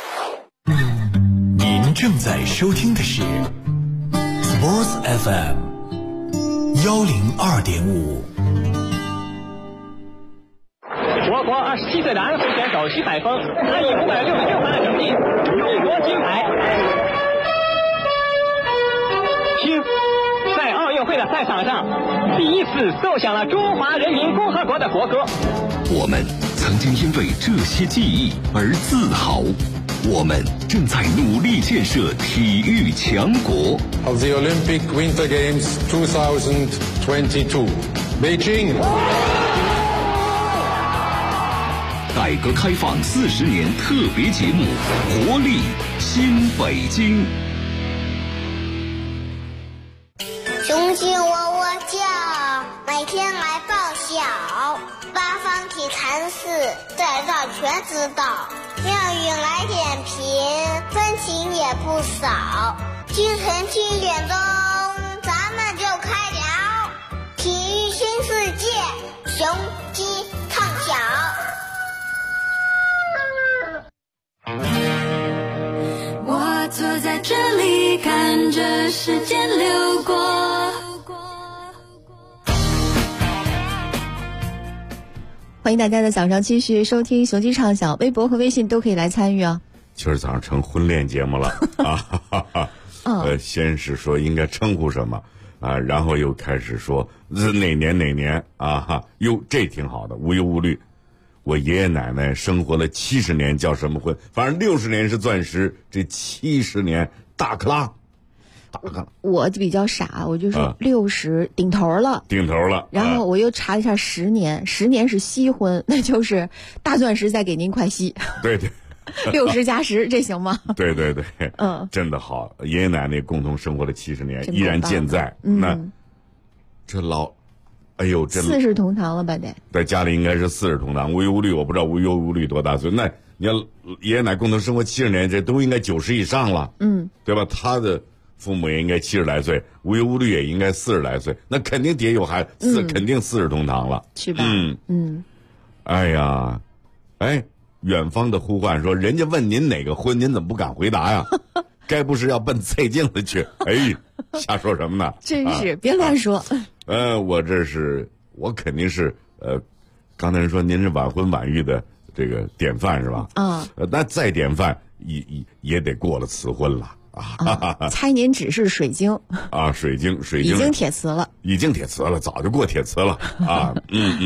您正在收听的是 Sports FM 102.5。 我国27岁的安徽选手徐海峰，他以566分的成绩勇夺金牌。听，在奥运会的赛场上，第一次奏响了中华人民共和国的国歌。 我们曾经因为这些记忆而自豪，我们正在努力建设体育强国。 Of the Olympic Winter Games 2022, Beijing。 改革开放40年特别节目，活力新北京。 雄鸡喔喔叫，每天来报晓。八方体坛事，在这全知道。妙语来点评，分情也不少。清晨7点钟，咱们就开聊体育新世界，雄鸡唱晓。 我坐在这里，看着时间流过。 欢迎大家在早上继续收听雄鸡畅晓，微博和微信都可以来参与哦。 今儿早上成婚恋节目了啊！哈哈先是说应该称呼什么啊，然后又开始说哪年啊哈，哟，这挺好的，无忧无虑。我爷爷奶奶生活了70年，叫什么婚？反正60年是钻石，这70年大克拉。 打个。 我比较傻，我就说60顶头了。 顶头了。 然后我又查了一下10年，10年是稀婚，那就是大钻石再给您快息。 对对。 60加10，这行吗？ 对对对，真的好。爷爷奶奶共同生活了70年，依然健在。那这老，哎呦，这 40同堂了吧？得在家里应该是40同堂。无忧无虑，我不知道无忧无虑多大岁。那你要爷爷奶奶共同生活70年，这都应该90以上了，对吧？他的父母也应该70来岁，无忧无虑也应该40来岁，那肯定得有孩子，肯定40同堂了， 是吧？ 哎呀，远方的呼唤说：“人家问您哪个婚，您怎么不敢回答呀？该不是要奔菜镜子去？瞎说什么呢？ 真是别乱说。 我肯定是刚才人说您是晚婚晚育的这个典范是吧？那再典范也得过了辞婚了啊！ 猜您只是水晶啊？水晶已经铁瓷了， 早就过铁瓷了啊！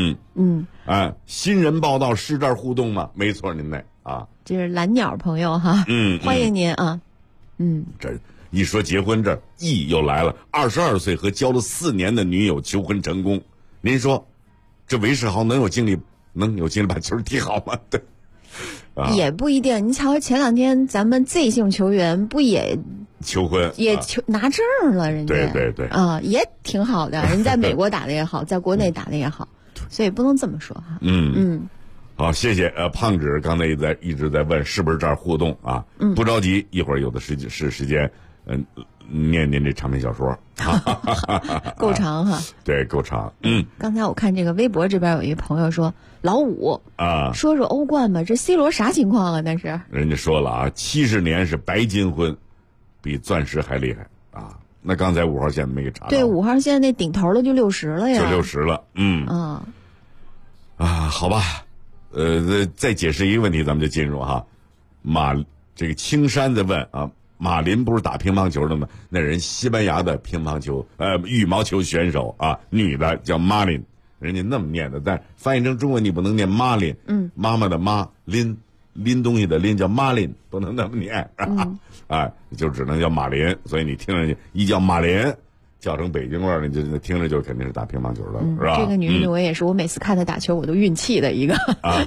新人报道是这儿互动吗？没错，您那这是蓝鸟朋友哈，欢迎您啊， 这一说结婚，这又来了。22岁和交了4年的女友求婚成功，您说这韦世豪能有精力把球踢好吗？对。 也不一定，你瞧前2天咱们 Z 姓球员不也求婚， 也拿证了，人家对也挺好的，人在美国打的也好，在国内打的也好，所以不能这么说哈。 好，谢谢胖纸刚才一直在问是不是这儿互动啊？不着急，一会儿有的是时间，念这长篇小说， 够长哈。 对，够长。 刚才我看这个微博这边有一朋友说老五说欧冠吧，这 C 罗啥情况啊？那是人家说了70年是白金婚，比钻石还厉害啊！那刚才5号线没给查到。 对，5号线那顶头的就60了呀。 就60了，好吧，再解释一个问题，咱们就进入哈。这个青山在问马林不是打乒乓球的吗？那人西班牙的乒乓球羽毛球选手女的叫马林，人家那么念的，但翻译成中文你不能念马林，妈妈的妈，拎东西的拎叫马林，不能那么念就只能叫马林，所以你听着一叫马林，叫成北京味儿，你就听着就肯定是打乒乓球的，是吧？ 这个女的我也是，我每次看她打球我都运气的一个。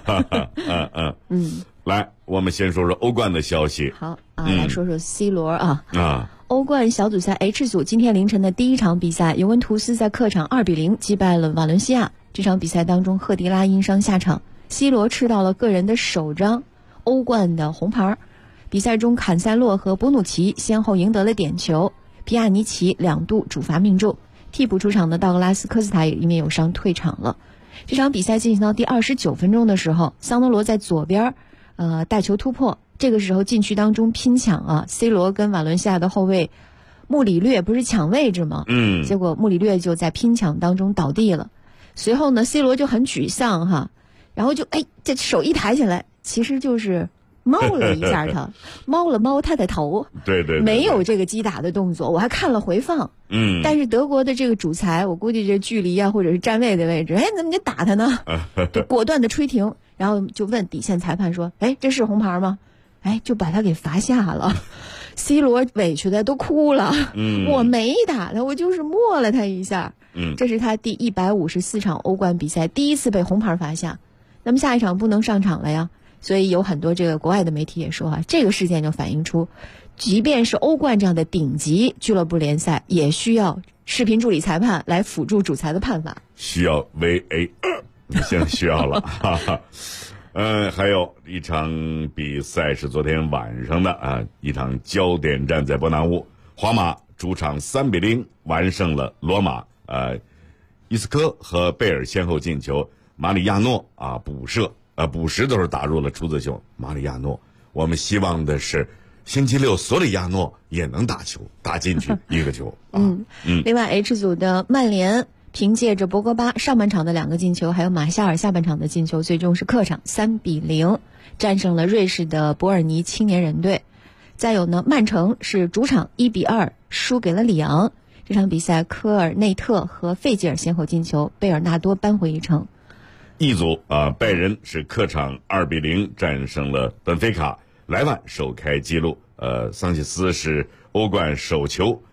来，我们先说说欧冠的消息。 好来说说 C 罗欧冠小组赛 H 组今天凌晨的第一场比赛，尤文图斯在客场2-0击败了瓦伦西亚。这场比赛当中，赫迪拉因伤下场 ，C 罗吃到了个人的首张欧冠的红牌。比赛中，坎塞洛和博努奇先后赢得了点球，皮亚尼奇2度主罚命中。替补出场的道格拉斯科斯塔也因为有伤退场了。这场比赛进行到第29分钟的时候，桑德罗在左边带球突破，这个时候禁区当中拼抢C 罗跟瓦伦西亚的后卫穆里略不是抢位置吗？结果穆里略就在拼抢当中倒地了。随后呢 ，C 罗就很沮丧然后就这手一抬起来，其实就是猫了一下他，猫他的头， 对， 没有这个击打的动作，我还看了回放，但是德国的这个主裁，我估计这距离或者是站位的位置，怎么就打他呢？就果断的吹停，然后就问底线裁判说，这是红牌吗？就把他给罚下了。C 罗委屈的都哭了，我没打他，我就是摸了他一下。这是他第154场欧冠比赛第一次被红牌罚下，那么下一场不能上场了呀。所以有很多这个国外的媒体也说这个事件就反映出，即便是欧冠这样的顶级俱乐部联赛，也需要视频助理裁判来辅助主裁的判罚， 需要 VAR， 现在需要了。还有一场比赛是昨天晚上的一场焦点战在伯纳乌，皇马主场3-0完胜了罗马，伊斯科和贝尔先后进球，马里亚诺补射。补时都是打入了出子球，马里亚诺。我们希望的是星期六索里亚诺也能打球，打进去一个球。 另外 H 组的曼联凭借着博格巴上半场的2个进球，还有马夏尔下半场的进球，最终是客场3-0战胜了瑞士的伯尔尼青年人队。再有呢，曼城是主场1-2输给了里昂。这场比赛科尔内特和费吉尔先后进球，贝尔纳多扳回一城。 一组拜仁是客场2-0战胜了本菲卡，莱万首开纪录。桑切斯是欧冠首球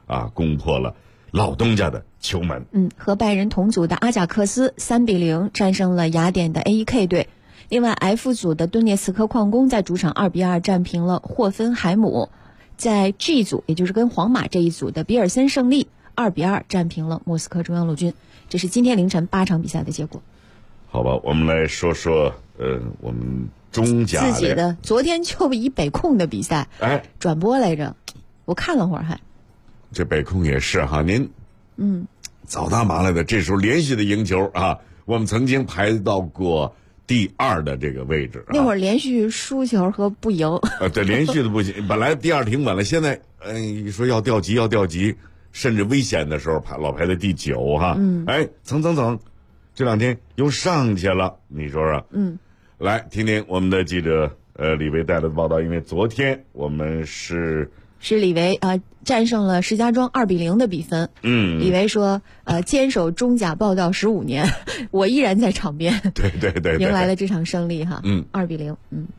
攻破了老东家的球门。 和拜仁同组的阿贾克斯3-0战胜了雅典的 AEK 队。另外 F 组的顿涅茨克矿工在主场2-2战平了霍芬海姆。在 G 组，也就是跟皇马这一组的比尔森胜利2-2战平了莫斯科中央陆军。这是今天凌晨8场比赛的结果。 好吧，我们来说说我们中甲自己的昨天就以北控的比赛转播来着，我看了会儿还。 这北控也是哈，您早大麻来的，这时候连续的赢球啊，我们曾经排到过第2的这个位置。 那会儿连续输球和不赢， 对，连续的不行。本来第2挺稳了，现在一说要调级，甚至危险的时候老排在第9哈。蹭，这2天又上去了，你说说？来听听我们的记者李维带来的报道，因为昨天我们是李维战胜了石家庄2-0的比分。李维说坚守中甲报道15年，我依然在场边。 对， 迎来了这场胜利哈。2-0。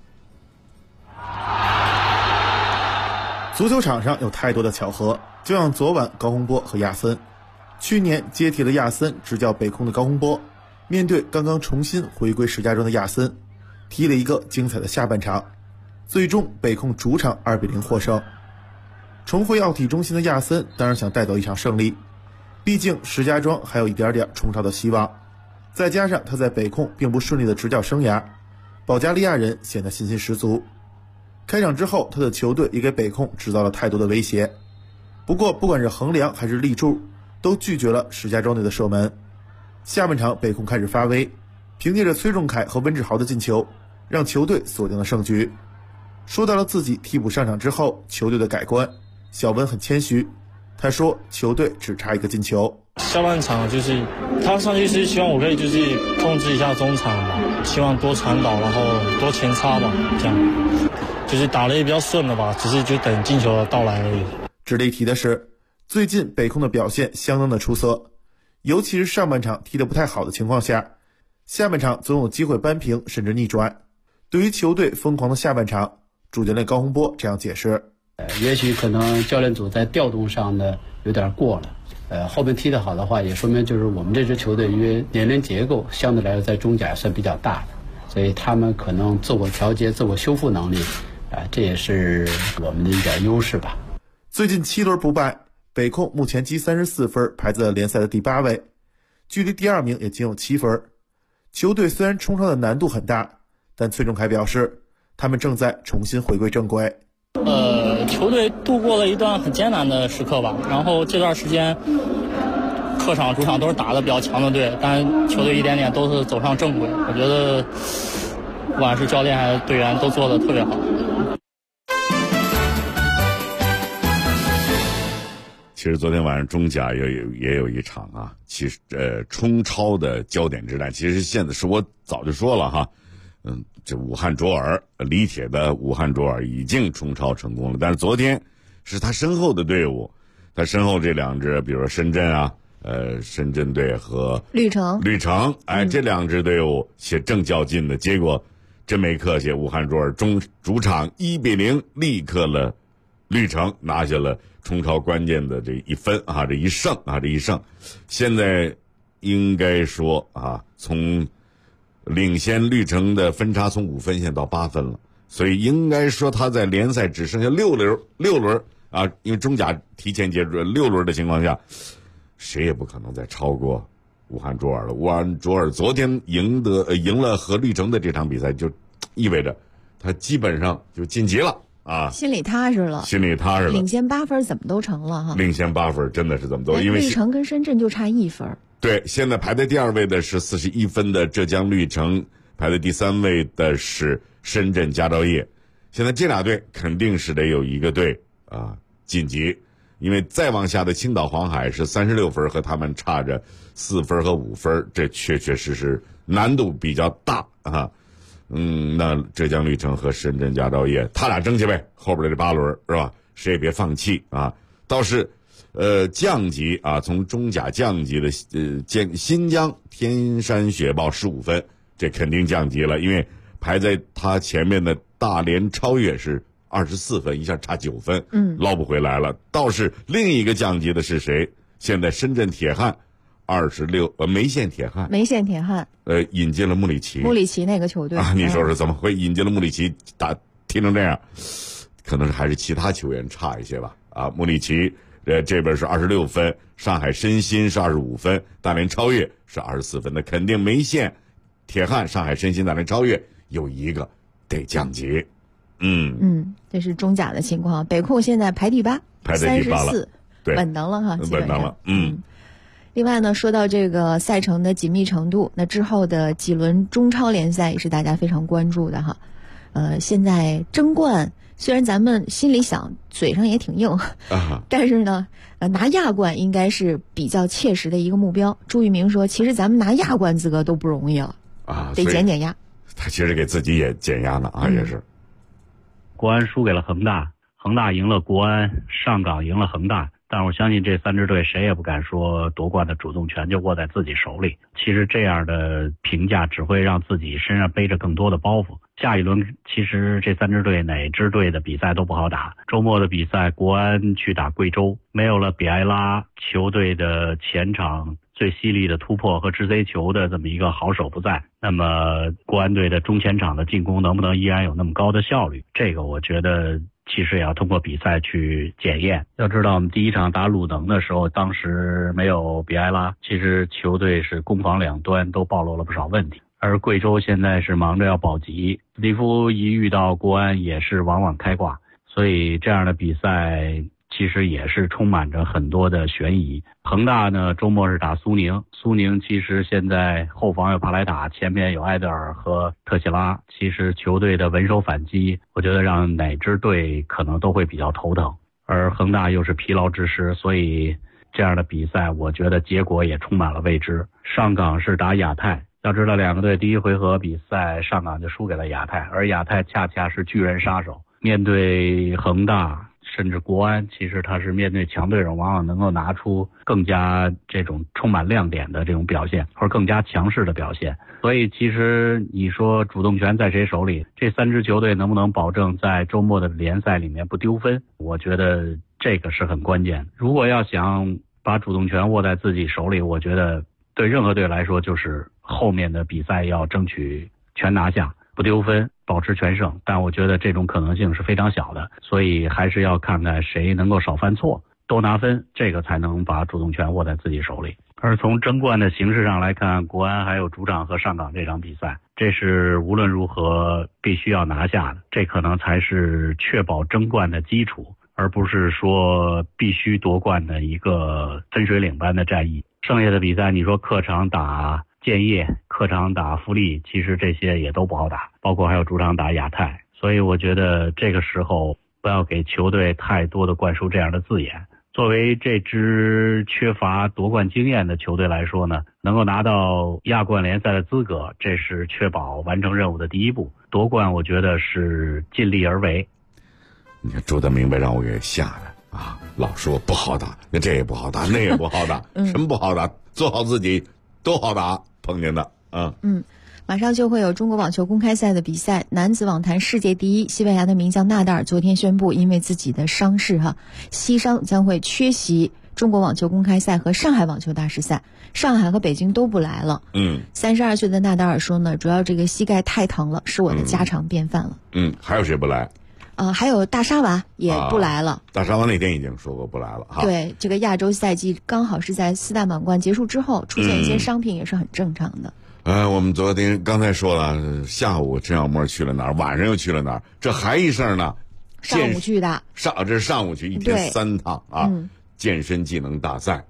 足球场上有太多的巧合，就像昨晚高洪波和亚森。去年接替了亚森执教北控的高洪波，面对刚刚重新回归石家庄的亚森，踢了一个精彩的下半场，最终北控主场2-0获胜。重回奥体中心的亚森当然想带走一场胜利，毕竟石家庄还有一点点冲超的希望，再加上他在北控并不顺利的执教生涯，保加利亚人显得信心十足。开场之后，他的球队也给北控制造了太多的威胁，不过不管是横梁还是立柱都拒绝了石家庄队的射门。下半场北控开始发威，凭借着崔仲凯和温志豪的进球，让球队锁定了胜局。说到了自己替补上场之后球队的改观，小温很谦虚，他说球队只差一个进球。 下半场就是他上去是希望我可以就是控制一下中场吧，希望多传导，然后多前插吧，这样就是打得也比较顺了吧，只是就等进球的到来而已。 值得一提的是，最近北控的表现相当的出色，尤其是上半场踢得不太好的情况下，下半场总有机会扳平甚至逆转。对于球队疯狂的下半场，主教练高洪波这样解释： 也许可能教练组在调动上呢有点过了。后面踢得好的话，也说明就是我们这支球队因为年龄结构相对来说在中甲算比较大的，所以他们可能自我调节、自我修复能力，这也是我们的一点优势吧。 最近7轮不败，北控目前积34分，排在了联赛的第8位，距离第2名也仅有7分。球队虽然冲超的难度很大，但崔仲凯表示，他们正在重新回归正轨。 球队度过了一段很艰难的时刻吧，然后这段时间客场主场都是打得比较强的队，但球队一点点都是走上正轨，我觉得不管是教练还是队员都做得特别好。 其实昨天晚上中甲也有一场啊，其实冲超的焦点之战，其实现在是我早就说了哈，这武汉卓尔，李铁的武汉卓尔已经冲超成功了，但是昨天是他身后的队伍，他身后这2支，比如说深圳啊，深圳队和绿城， 这2支队伍且正较劲的，结果真没客气，武汉卓尔主场1-0力克了绿城，拿下了冲超关键的这1分啊，这一胜，现在应该说啊，从领先绿城的分差从5分现在到8分了，所以应该说他在联赛只剩下6轮啊，因为中甲提前结束6轮的情况下，谁也不可能再超过武汉卓尔了。武汉卓尔昨天赢了和绿城的这场比赛，就意味着他基本上就晋级了啊， 心里踏实了，领先8分怎么都成了哈， 领先8分真的是怎么都，因为绿城跟深圳就差1分。 对，现在排在第2位的是41分的浙江绿城，排在第3位的是深圳佳兆业。现在这俩队肯定是得有一个队啊晋级，因为再往下的青岛黄海是36分，和他们差着4分和5分，这确实难度比较大啊。那浙江绿城和深圳佳兆业他俩争去呗，后边的这8轮是吧？谁也别放弃啊。倒是降级啊，从中甲降级的新疆天山雪豹15分，这肯定降级了，因为排在他前面的大连超越是 24分，一下差9分，捞不回来了。倒是另一个降级的是谁？现在深圳铁汉梅县铁汉引进了穆里奇那个球队啊，你说说怎么会引进了穆里奇踢成这样？可能是还是其他球员差一些吧。啊，穆里奇这边是26分，上海申鑫是25分，大连超越是24分。那肯定梅县铁汉、上海申鑫、大连超越有一个得降级。 这是中甲的情况。北控现在排第8， 排在第8了，对， 稳当了哈， 稳当了。 另外呢，说到这个赛程的紧密程度，那之后的几轮中超联赛也是大家非常关注的哈。现在争冠虽然咱们心里想，嘴上也挺硬，但是呢，拿亚冠应该是比较切实的一个目标。朱玉明说，其实咱们拿亚冠资格都不容易了啊，得减压。 他其实给自己也减压呢啊，也是。 国安输给了恒大，恒大赢了国安，上港赢了恒大。但是我相信这3支队谁也不敢说夺冠的主动权就握在自己手里。其实这样的评价只会让自己身上背着更多的包袱。下一轮其实这3支队哪支队的比赛都不好打。周末的比赛，国安去打贵州，没有了比埃拉球队的前场最犀利的突破和直塞球的这么一个好手不在，那么国安队的中前场的进攻能不能依然有那么高的效率？这个我觉得其实也要通过比赛去检验。要知道我们第一场打鲁能的时候，当时没有比埃拉，其实球队是攻防两端都暴露了不少问题。而贵州现在是忙着要保级，斯蒂夫一遇到国安也是往往开挂，所以这样的比赛其实也是充满着很多的悬疑。恒大呢，周末是打苏宁，苏宁其实现在后防有帕莱塔，前面有埃德尔和特谢拉，其实球队的稳守反击，我觉得让哪支队可能都会比较头疼。而恒大又是疲劳之师，所以这样的比赛我觉得结果也充满了未知。上港是打亚泰，要知道两个队第一回合比赛上港就输给了亚泰，而亚泰恰恰是巨人杀手，面对恒大甚至国安，其实他是面对强对手往往能够拿出更加这种充满亮点的这种表现，或者更加强势的表现。所以其实你说主动权在谁手里，这3支球队能不能保证在周末的联赛里面不丢分，我觉得这个是很关键。如果要想把主动权握在自己手里，我觉得对任何队来说就是后面的比赛要争取全拿下，不丢分，保持全胜，但我觉得这种可能性是非常小的，所以还是要看看谁能够少犯错，多拿分，这个才能把主动权握在自己手里。而从争冠的形势上来看，国安还有主场和上港这场比赛，这是无论如何必须要拿下的，这可能才是确保争冠的基础，而不是说必须夺冠的一个分水岭般的战役。剩下的比赛，你说客场打建业，客场打富力，其实这些也都不好打，包括还有主场打亚泰。所以我觉得这个时候不要给球队太多的灌输这样的字眼。作为这支缺乏夺冠经验的球队来说呢，能够拿到亚冠联赛的资格，这是确保完成任务的第一步。夺冠我觉得是尽力而为。 你看朱德明白让我给吓的啊，老说不好打，那这也不好打，那也不好打，什么不好打，做好自己都好打，碰见的啊。 马上就会有中国网球公开赛的比赛，男子网坛世界第一西班牙的名将纳达尔昨天宣布，因为自己的伤势膝伤，将会缺席中国网球公开赛和上海网球大师赛，上海和北京都不来了。32岁的纳达尔说呢，主要这个膝盖太疼了，是我的家常便饭了。 还有谁不来？ 还有大沙娃也不来了。 大沙娃那天已经说过不来了哈。 对，这个亚洲赛季刚好是在4大满贯结束之后出现一些伤病，也是很正常的。 我们昨天刚才说了，下午陈小沫去了哪儿，晚上又去了哪儿，这还一事儿呢。 上午去的， 这是上午去，一天3趟啊。健身技能大赛，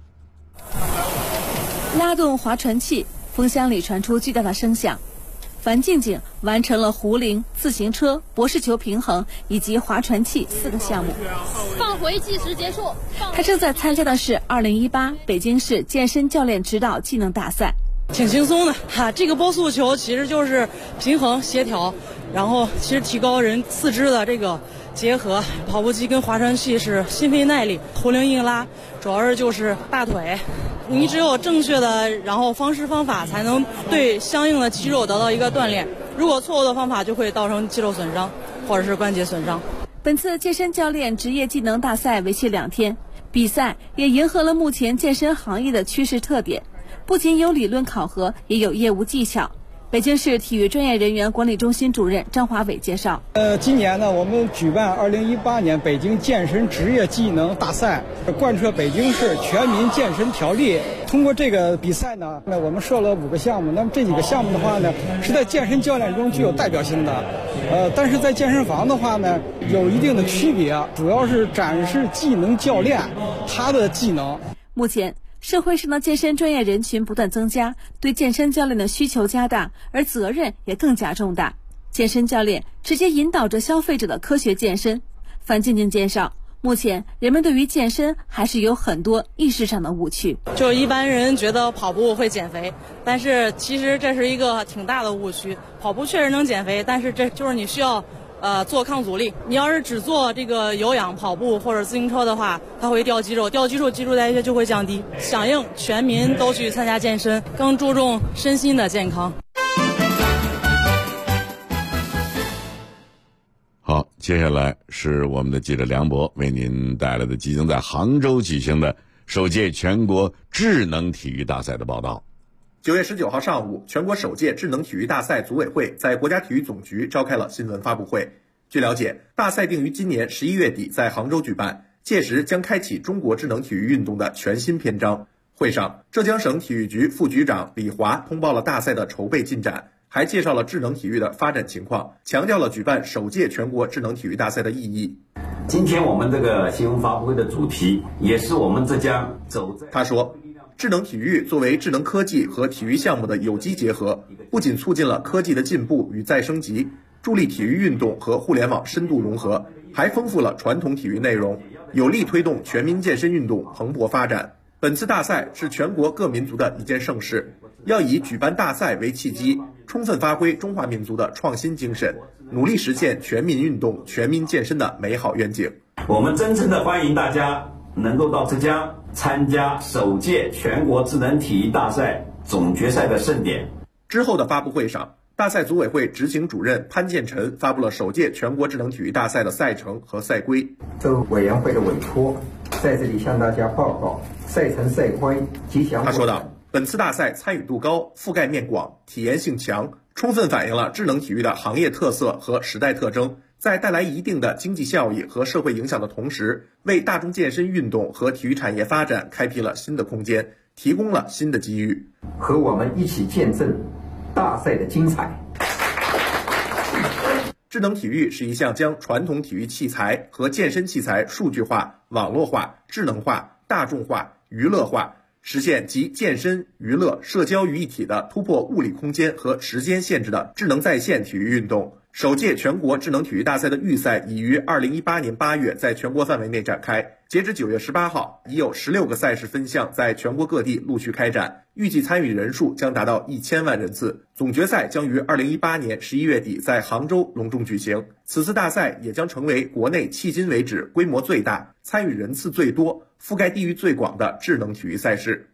拉动划船器，风箱里传出巨大的声响。樊静静完成了壶铃、自行车、博士球平衡以及划船器4个项目。 放回计时结束。 她正在参加的是2018北京市健身教练指导技能大赛。 挺轻松的这个波速球其实就是平衡协调，然后其实提高人四肢的这个结合。跑步机跟划船器是心肺耐力，壶铃硬拉主要是就是大腿。你只有正确的然后方式方法，才能对相应的肌肉得到一个锻炼。如果错误的方法，就会造成肌肉损伤。 或者是关节损伤。 本次健身教练职业技能大赛为期2天，比赛也迎合了目前健身行业的趋势特点，不仅有理论考核，也有业务技巧。北京市体育专业人员管理中心主任张华伟介绍， 今年呢，我们举办2018年北京健身职业技能大赛，贯彻北京市全民健身条例。通过这个比赛呢，我们设了5个项目。那么这几个项目的话呢，是在健身教练中具有代表性的，但是在健身房的话呢，有一定的区别，主要是展示技能教练他的技能。 目前社会上的健身专业人群不断增加，对健身教练的需求加大，而责任也更加重大。健身教练直接引导着消费者的科学健身。樊静静介绍，目前人们对于健身还是有很多意识上的误区。 就一般人觉得跑步会减肥，但是其实这是一个挺大的误区。跑步确实能减肥，但是这就是你需要做抗阻力。你要是只做这个有氧跑步或者自行车的话，它会掉肌肉，基础代谢就会降低。响应全民都去参加健身，更注重身心的健康。 好，接下来是我们的记者梁博为您带来的即将在杭州举行的首届全国智能体育大赛的报道。 9月19号上午，全国首届智能体育大赛组委会在国家体育总局召开了新闻发布会。据了解，大赛定于今年11月底在杭州举办，届时将开启中国智能体育运动的全新篇章。会上，浙江省体育局副局长李华通报了大赛的筹备进展，还介绍了智能体育的发展情况，强调了举办首届全国智能体育大赛的意义。 今天我们这个新闻发布会的主题，也是我们浙江走在。 他说，智能体育作为智能科技和体育项目的有机结合，不仅促进了科技的进步与再升级，助力体育运动和互联网深度融合，还丰富了传统体育内容，有力推动全民健身运动蓬勃发展。本次大赛是全国各民族的一件盛事，要以举办大赛为契机，充分发挥中华民族的创新精神，努力实现全民运动、全民健身的美好愿景。 我们真诚地欢迎大家能够到浙江参加首届全国智能体育大赛总决赛的盛典。 之后的发布会上，大赛组委会执行主任潘建臣发布了首届全国智能体育大赛的赛程和赛规。 受委员会的委托，在这里向大家报告赛程赛规及详。 他说道，本次大赛参与度高，覆盖面广，体验性强，充分反映了智能体育的行业特色和时代特征，在带来一定的经济效益和社会影响的同时，为大众健身运动和体育产业发展开辟了新的空间，提供了新的机遇。 和我们一起见证大赛的精彩。 智能体育是一项将传统体育器材和健身器材数据化、网络化、智能化、大众化、娱乐化，实现集健身、娱乐、社交于一体的突破物理空间和时间限制的智能在线体育运动。首届全国智能体育大赛的预赛已于2018年8月在全国范围内展开，截至9月18号，已有16个赛事分项在全国各地陆续开展，预计参与人数将达到1000万人次。总决赛将于2018年11月底在杭州隆重举行。此次大赛也将成为国内迄今为止规模最大、参与人次最多、覆盖地域最广的智能体育赛事。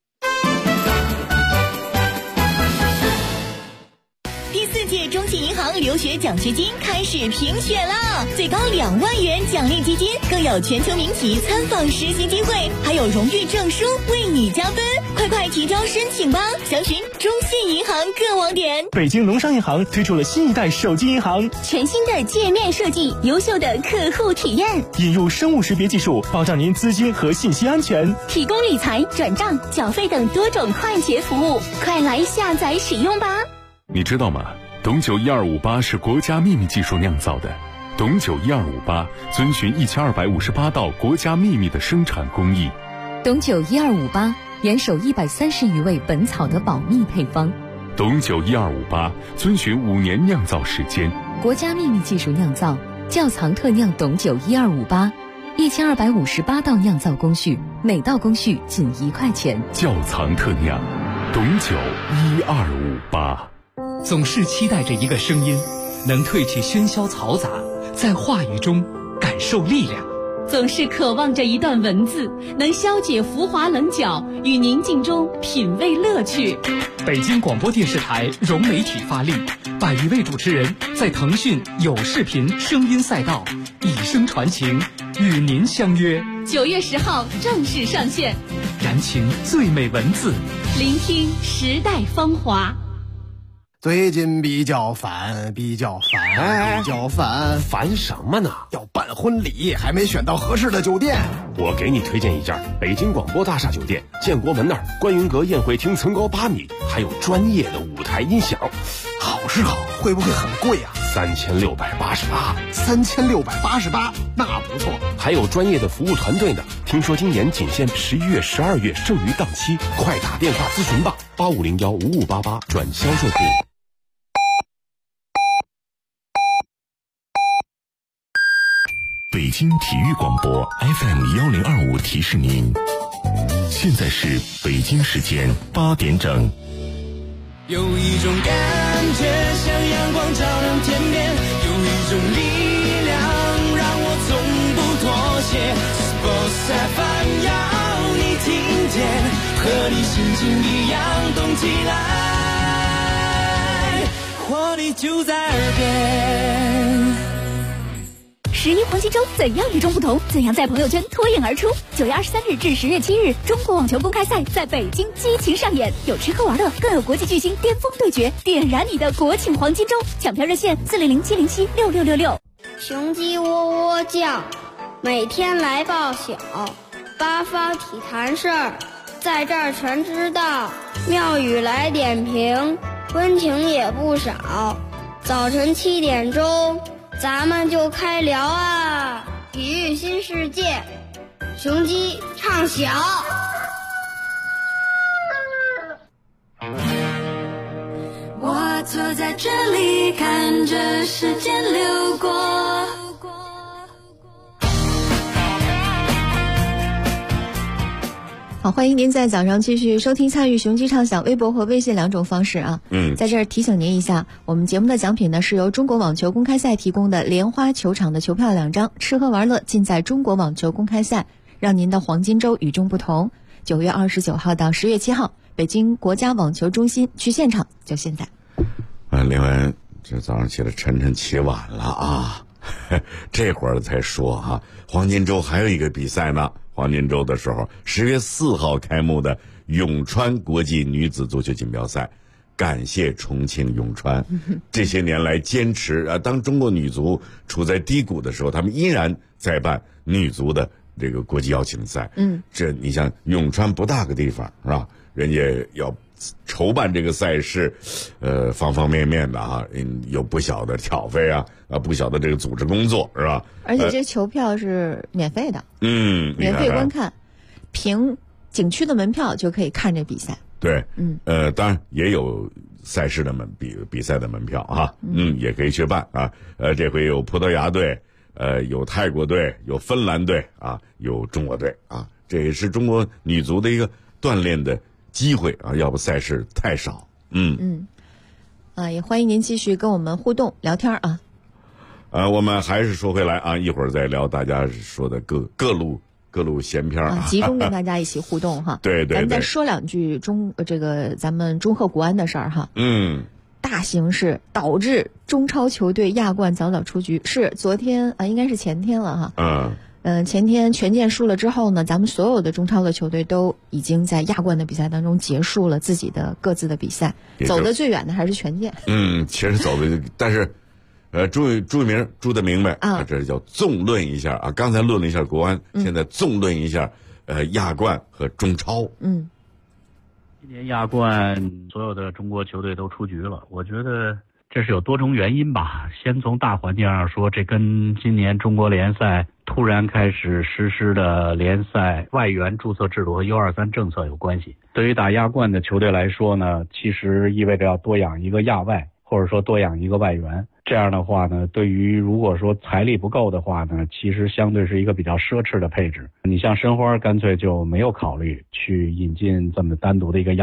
第4届中信银行留学奖学金开始评选了，最高2万元奖励基金，更有全球名企参访实习机会，还有荣誉证书为你加分。快提交申请吧！详询中信银行各网点。 北京农商银行推出了新一代手机银行， 全新的界面设计，优秀的客户体验， 引入生物识别技术，保障您资金和信息安全， 提供理财、转账、缴费等多种快捷服务，快来下载使用吧！ 你知道吗？董酒1258是国家秘密技术酿造的，董酒1258遵循1258道国家秘密的生产工艺。 董酒1258严守130余味本草的保密配方。 董酒1258遵循5年酿造时间， 国家秘密技术酿造，窖藏特酿董酒1258，1258道酿造工序，每道工序仅1块钱。 窖藏特酿，董酒1258。 总是期待着一个声音，能褪去喧嚣嘈杂，在话语中感受力量。 总是渴望着一段文字，能消解浮华棱角，与宁静中品味乐趣。 北京广播电视台融媒体发力，100余位主持人在腾讯有视频声音赛道以声传情，与您相约。 9月10号正式上线， 燃情最美文字， 聆听时代芳华。 最近比较烦， 烦什么呢？ 要办婚礼，还没选到合适的酒店。 我给你推荐一家北京广播大厦酒店，建国门那儿观云阁宴会厅层高8米，还有专业的舞台音响。 好是好，会不会很贵啊 ？3688， 那不错。 还有专业的服务团队呢。听说今年仅限11月、12月剩余档期，快打电话咨询吧，85015588转销售部。 北京体育广播 FM1025提示您，现在是北京时间8点整。 有一种感觉像阳光照亮天边，有一种力量让我从不妥协。Sports FM 要你听见，和你心情一样动起来，活力就在耳边。 11黄金周怎样与众不同？怎样在朋友圈脱颖而出？9月23日至10月7日，中国网球公开赛在北京激情上演，有吃喝玩乐，更有国际巨星巅峰对决，点燃你的国庆黄金周！抢票热线400-707-6666。 雄鸡喔喔叫，每天来报晓，八方体坛事儿，在这儿全知道。妙语来点评，温情也不少。早晨7点钟。咱们就开聊啊！体育新世界，雄鸡唱响。 我坐在这里，看着时间流过。 好，欢迎您在早上继续收听参与雄鸡畅想微博和微信2种方式啊。在这儿提醒您一下，我们节目的奖品呢是由中国网球公开赛提供的莲花球场的球票2张，吃喝玩乐尽在中国网球公开赛，让您的黄金周与众不同。9月29号到10月7号，北京国家网球中心，去现场就现在。 另外，这早上起来晨起晚了啊，这会儿才说哈，黄金周还有一个比赛呢。黄金周的时候，10月4号开幕的永川国际女子足球锦标赛，感谢重庆永川这些年来坚持啊，当中国女足处在低谷的时候，他们依然在办女足的这个国际邀请赛。这你像永川不大个地方是吧？人家要筹办这个赛事，方方面面的啊，有不小的挑费啊，不小的这个组织工作是吧？ 而且这球票是免费的，免费观看，凭景区的门票就可以看这比赛。 对，当然也有赛事的比赛的门票啊，也可以去办啊。这回有葡萄牙队，有泰国队，有芬兰队啊，有中国队啊，这也是中国女足的一个锻炼的机会啊，要不赛事太少。 也欢迎您继续跟我们互动聊天啊。 我们还是说回来啊，一会儿再聊大家说的各路闲篇啊， 集中跟大家一起互动哈。 对， 咱们再说2句咱们中赫国安的事儿哈。大形势导致中超球队亚冠早早出局，是昨天啊，应该是前天了哈。前天权健输了之后呢，咱们所有的中超的球队都已经在亚冠的比赛当中结束了自己的各自的比赛，走得最远的还是权健。 其实走的，但是朱的明白啊，这叫纵论一下啊。刚才论了一下国安，现在纵论一下亚冠和中超。 今年亚冠所有的中国球队都出局了，我觉得这是有多重原因吧。先从大环境上说，这跟今年中国联赛突然开始实施的联赛外援注册制度和U23政策有关系。对于打亚冠的球队来说呢，其实意味着要多养一个亚外，或者说多养一个外援。这样的话呢，对于如果说财力不够的话呢，其实相对是一个比较奢侈的配置。你像申花干脆就没有考虑去引进这么单独的一个亚外，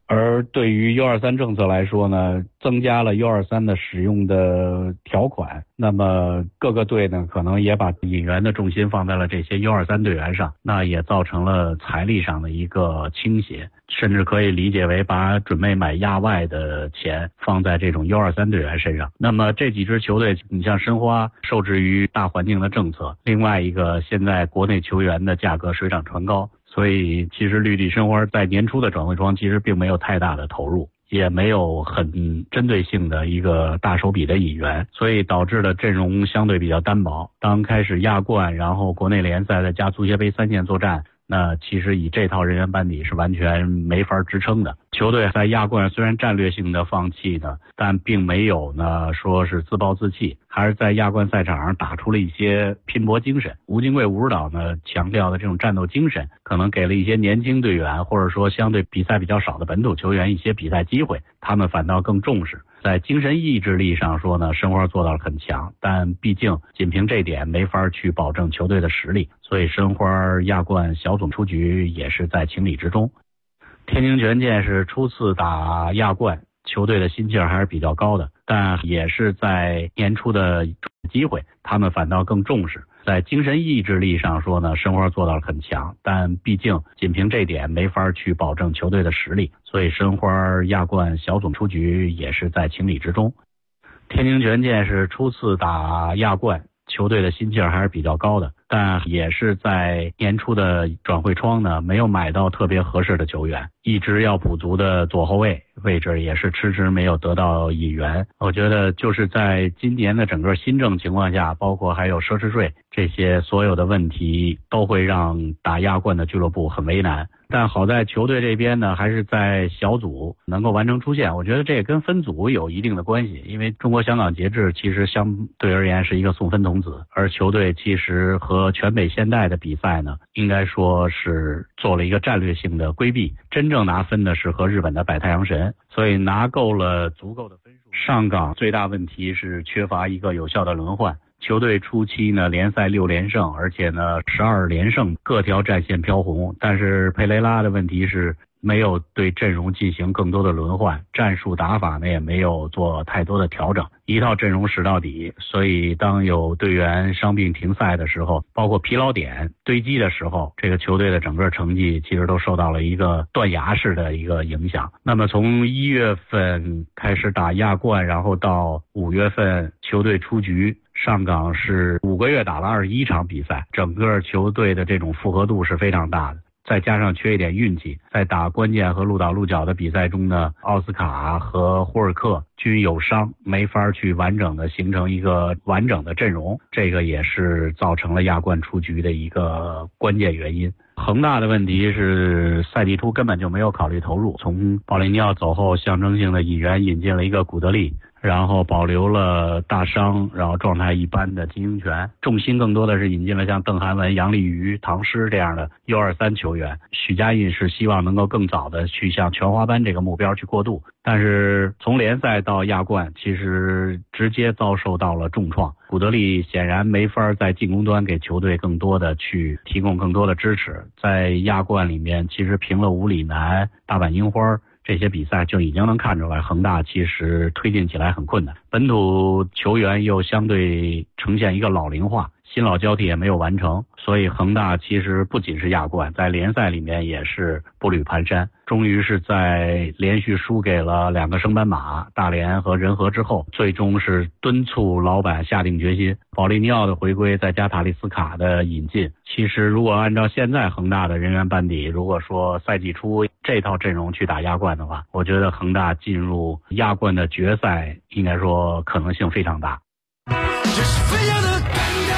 而对于 U23 政策来说呢，增加了 U23 的使用的条款，那么各个队呢可能也把引援的重心放在了这些 U23 队员上，那也造成了财力上的一个倾斜，甚至可以理解为把准备买亚外的钱放在这种 U23 队员身上。那么这几支球队，你像申花受制于大环境的政策，另外一个现在国内球员的价格水涨船高，所以其实绿地申花在年初的转会窗其实并没有太大的投入，也没有很针对性的一个大手笔的引援，所以导致了阵容相对比较单薄。当开始亚冠，然后国内联赛再加足协杯3线作战，那其实以这套人员班底是完全没法支撑的。球队在亚冠虽然战略性的放弃呢，但并没有呢说是自暴自弃，还是在亚冠赛场上打出了一些拼搏精神。吴金贵吴指导呢强调的这种战斗精神，可能给了一些年轻队员或者说相对比赛比较少的本土球员一些比赛机会，他们反倒更重视。在精神意志力上说呢，申花做到了很强，但毕竟仅凭这点没法去保证球队的实力，所以申花亚冠小组出局也是在情理之中。天津权健是初次打亚冠，球队的心气儿还是比较高的，但也是在年初的机会，他们反倒更重视。在精神意志力上说呢，申花做到了很强，但毕竟仅凭这点没法去保证球队的实力，所以申花亚冠小组出局也是在情理之中。天津权健是初次打亚冠，球队的心气儿还是比较高的，但也是在年初的转会窗呢没有买到特别合适的球员，一直要补足的左后卫位置也是迟迟没有得到引援。我觉得就是在今年的整个新政情况下，包括还有奢侈税这些所有的问题，都会让打亚冠的俱乐部很为难。但好在球队这边呢还是在小组能够完成出线，我觉得这也跟分组有一定的关系，因为中国香港节制其实相对而言是一个送分童子，而球队其实和全北现代的比赛呢应该说是做了一个战略性的规避，真正拿分的是和日本的百太阳神，所以拿够了足够的分数。上港最大问题是缺乏一个有效的轮换，球队初期呢联赛6连胜，而且呢12连胜，各条战线飘红，但是佩雷拉的问题是没有对阵容进行更多的轮换，战术打法呢也没有做太多的调整，一套阵容使到底。所以当有队员伤病停赛的时候，包括疲劳点堆积的时候，这个球队的整个成绩其实都受到了一个断崖式的一个影响。那么从1月份开始打亚冠，然后到5月份球队出局，上港是5个月打了21场比赛，整个球队的这种负荷度是非常大的，再加上缺一点运气，在打关键和鹿岛鹿角的比赛中呢，奥斯卡和霍尔克均有伤，没法去完整的形成一个完整的阵容，这个也是造成了亚冠出局的一个关键原因。恒大的问题是赛季初根本就没有考虑投入，从保利尼奥走后象征性的引援引进了一个古德利，然后保留了大伤然后状态一般的金英权，重心更多的是引进了像邓涵文、杨立瑜、唐诗这样的 U23 球员。许家印是希望能够更早的去向全华班这个目标去过渡，但是从联赛到亚冠其实直接遭受到了重创，古德利显然没法在进攻端给球队更多的去提供更多的支持。在亚冠里面其实平了五里南、大阪樱花这些比赛就已经能看出来，恒大其实推进起来很困难，本土球员又相对呈现一个老龄化，新老交替也没有完成，所以恒大其实不仅是亚冠，在联赛里面也是步履蹒跚。终于是在连续输给了2个升班马大连和仁和之后，最终是敦促老板下定决心，保利尼奥的回归再加塔利斯卡的引进。其实如果按照现在恒大的人员班底，如果说赛季初这套阵容去打亚冠的话，我觉得恒大进入亚冠的决赛应该说可能性非常大。这是飞扬的感觉，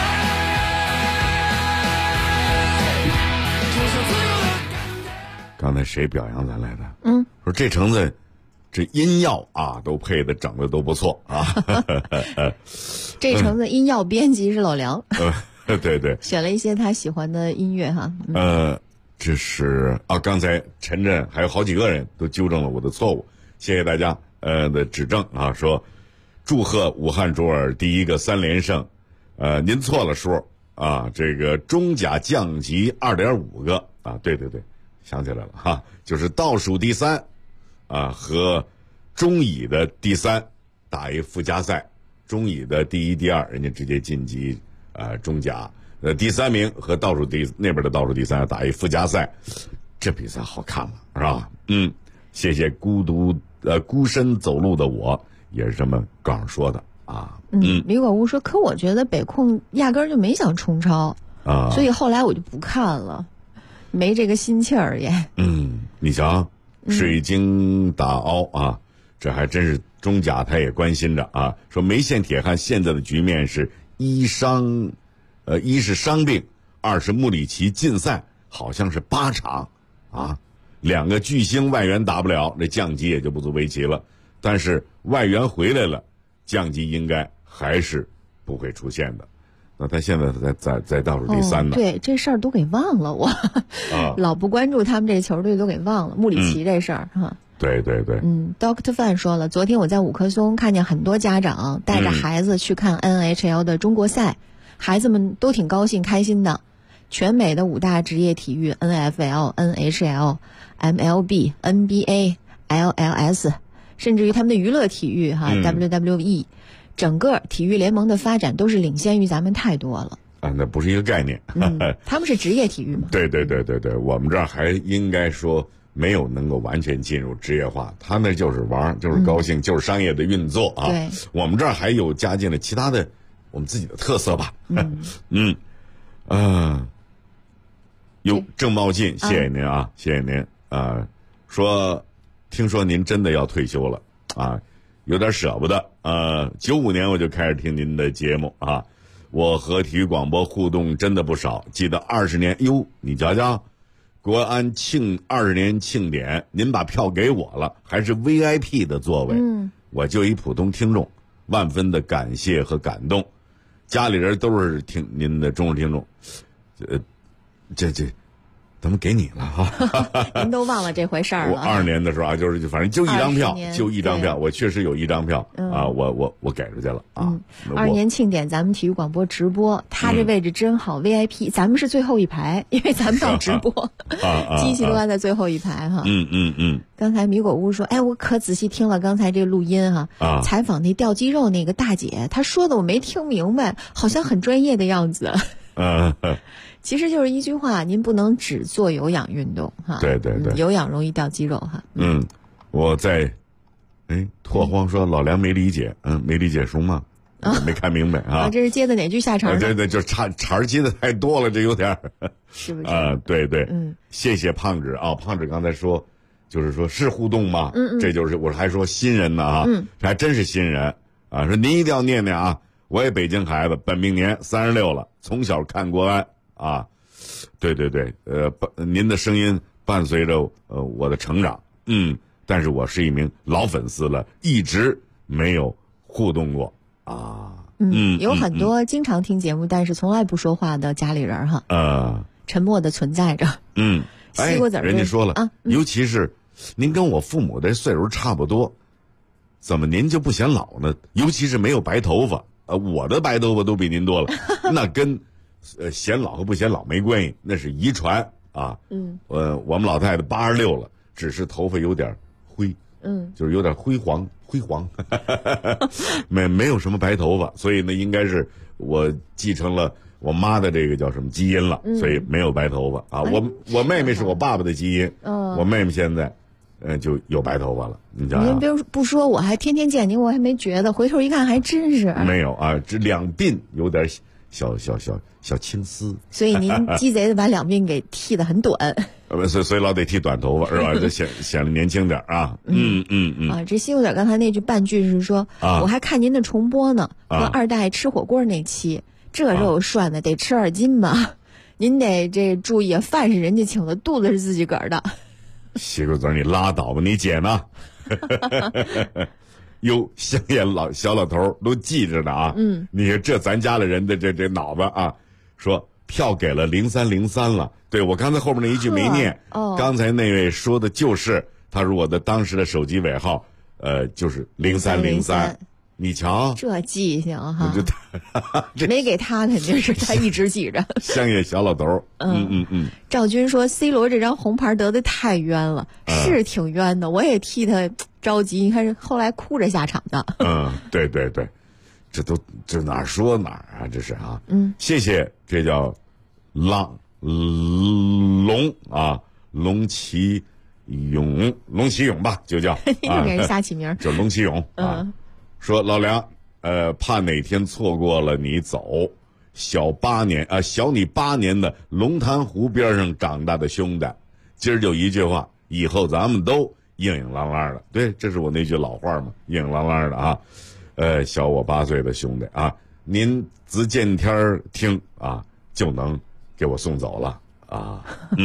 刚才谁表扬咱来的？说这橙子这音药啊都配的整的都不错啊。 这橙子音药编辑是老梁。 对对， 选了一些他喜欢的音乐哈。 这是啊，刚才陈震还有好几个人都纠正了我的错误，谢谢大家的指正啊，说祝贺武汉卓尔第一个3连胜，您错了叔啊，这个中甲降级2.5个啊，对对对，想起来了哈，就是倒数第3 和中乙的第3打一附加赛，中乙的第1、第2人家直接晋级中甲，第3名和那边的倒数第3打一附加赛，这比赛好看了是吧？谢谢孤身走路的我也是这么告诉说的啊。 李果屋说，可我觉得北控压根儿就没想冲超啊，所以后来我就不看了，没这个心气儿也。 你瞧，水晶打凹啊，这还真是中甲他也关心着啊。说梅县铁汉现在的局面是一是伤病，2是穆里奇禁赛，好像是8场啊。2个巨星外援打不了，这降级也就不足为奇了。但是外援回来了，降级应该还是不会出现的。那他现在在倒数第3呢。 对，这事儿都给忘了我，老不关注他们这球队都给忘了穆里奇这事儿哈。 对。 Dr. Fan 说了，昨天我在五棵松看见很多家长带着孩子去看 NHL 的中国赛，孩子们都挺高兴开心的。全美的5大职业体育 NFL、NHL、MLB、NBA、LLS， 甚至于他们的娱乐体育WWE， 整个体育联盟的发展都是领先于咱们太多了。 那不是一个概念。 他们是职业体育嘛？ 对，我们这儿还应该说没有能够完全进入职业化，他那就是玩，就是高兴，就是商业的运作啊。 对， 我们这儿还有加进了其他的我们自己的特色吧。郑茂进，谢谢您啊，谢谢您啊。说，听说您真的要退休了啊，有点舍不得。95年我就开始听您的节目啊，我和体育广播互动真的不少。记得20年，你瞧瞧，国安20年庆典，您把票给我了，还是 VIP 的座位。我就一普通听众，万分的感谢和感动。家里人都是听您的忠实听众，这咱们给你了哈。 您都忘了这回事儿了。 我22年的时候啊，反正就一张票，我确实有一张票啊，我给出去了啊。 22年庆典，咱们体育广播直播，他这位置真好，VIP，咱们是最后一排，因为咱们要直播，机器都安在最后一排哈。刚才米果屋说，我可仔细听了刚才这录音哈，采访那吊肌肉那个大姐，她说的我没听明白，好像很专业的样子。其实就是一句话，您不能只做有氧运动哈。 对， 有氧容易掉肌肉哈。 我在，拓荒说老梁没理解，没理解什么，没看明白啊。 这是接的哪句下茬？ 对，就茬接的太多了，这有点是不是？ 对，谢谢胖子啊，胖子刚才说，就是说是互动吗？这就是我还说新人呢啊，这还真是新人啊。说您一定要念念啊，我也北京孩子，本命年36了，从小看国安。对，您的声音伴随着我的成长，但是我是一名老粉丝了，一直没有互动过啊。 有很多经常听节目但是从来不说话的家里人哈，沉默的存在着。西瓜籽人家说了尤其是您跟我父母的岁数差不多，怎么您就不显老呢？尤其是没有白头发，我的白头发都比您多了，那跟显老和不显老没关系，那是遗传啊。我们老太太86了，只是头发有点灰，就是有点灰黄，没有什么白头发，所以呢，应该是我继承了我妈的这个叫什么基因了，所以没有白头发啊。我妹妹是我爸爸的基因，我妹妹现在就有白头发了，你瞧。 您不说，我还天天见您，我还没觉得，回头一看还真是没有啊，这两鬓有点小青丝， 所以您鸡贼的把两鬓给剃得很短， 所以老得剃短头发是吧？就显得年轻点啊。 这西瓜籽刚才那句半句是说，我还看您的重播呢，和二代吃火锅那期，这肉涮的得吃2斤吧？您得这注意，饭是人家请的，肚子是自己个儿的。 西瓜籽你拉倒吧，你姐呢？香烟小老头都记着呢啊！你看这咱家的人的这脑子啊，说票给了0303了。对，我刚才后面那一句没念，刚才那位说的就是他说我的当时的手机尾号，就是0303 你瞧这记性哈，没给他肯定是他一直记着。 乡野小老头。 赵军说 C 罗这张红牌得的太冤了，是挺冤的，我也替他着急。你看后来哭着下场的。 对对对，这哪说哪儿啊？这是啊。谢谢，这叫龙啊，龙其勇吧，就叫又给人瞎起名， 叫龙其勇啊。说老梁，怕哪天错过了你走，小你8年的龙潭湖边上长大的兄弟，今儿就一句话，以后咱们都硬硬朗朗的。对，这是我那句老话嘛，硬硬朗朗的啊。小我8岁的兄弟啊，您只见天听啊，就能给我送走了啊。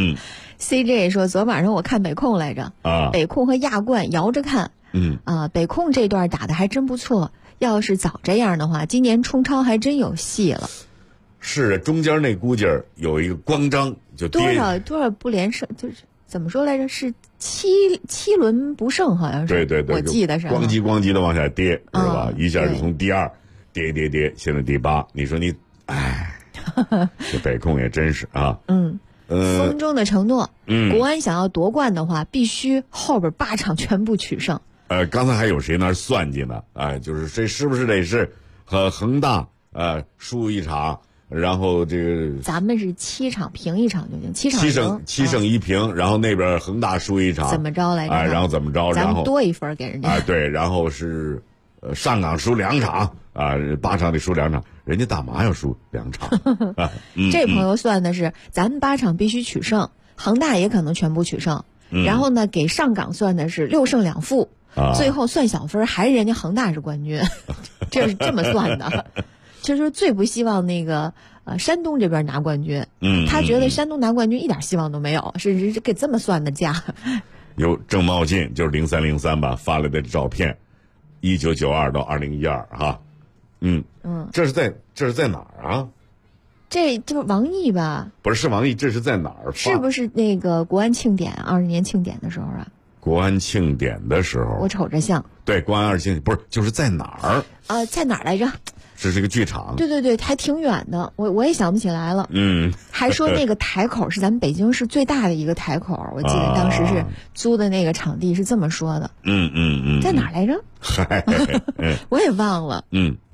CJ 说昨晚上我看北控来着啊，北控和亚冠摇着看。北控这段打的还真不错，要是早这样的话，今年冲超还真有戏了。 是，中间那估计有一个光章就多少不连胜，就是怎么说来着？是七轮不胜，好像是。 对， 我记得是咣叽的往下跌，是吧？一下就从第2跌，现在第8。你说你，这北控也真是啊。 风中的承诺，国安想要夺冠的话，必须后边8场全部取胜。 刚才还有谁那儿算计呢？就是这是不是得是和恒大输1场，然后这个咱们是7场平1场就行，7 胜1平，然后那边恒大输1场， 怎么着来着？ 然后怎么着？ 咱们多1分给人家。 对，然后是上港输2场8场得输2场，人家大麻要输2场。 这朋友算的是咱们8场必须取胜，恒大也可能全部取胜。然后呢，给上港算的是6胜2负。最后算小分，还是人家恒大是冠军，这是这么算的。就是最不希望那个山东这边拿冠军，他觉得山东拿冠军一点希望都没有，是给这么算的价。 有郑茂进，就是03吧，发来的照片，1992到2012哈，这是在哪儿啊？ 这就是王毅吧？ 不是王毅，这是在哪儿？ 是不是那个国安庆典20年庆典的时候啊？ 国安庆典的时候， 我瞅着像。 对，国安20庆典不是就是在哪儿？ 在哪儿来着？ 这是个剧场。 对，还挺远的，我也想不起来了。还说那个台口是咱们北京市最大的一个台口，我记得当时是租的那个场地是这么说的。在哪儿来着？我也忘了。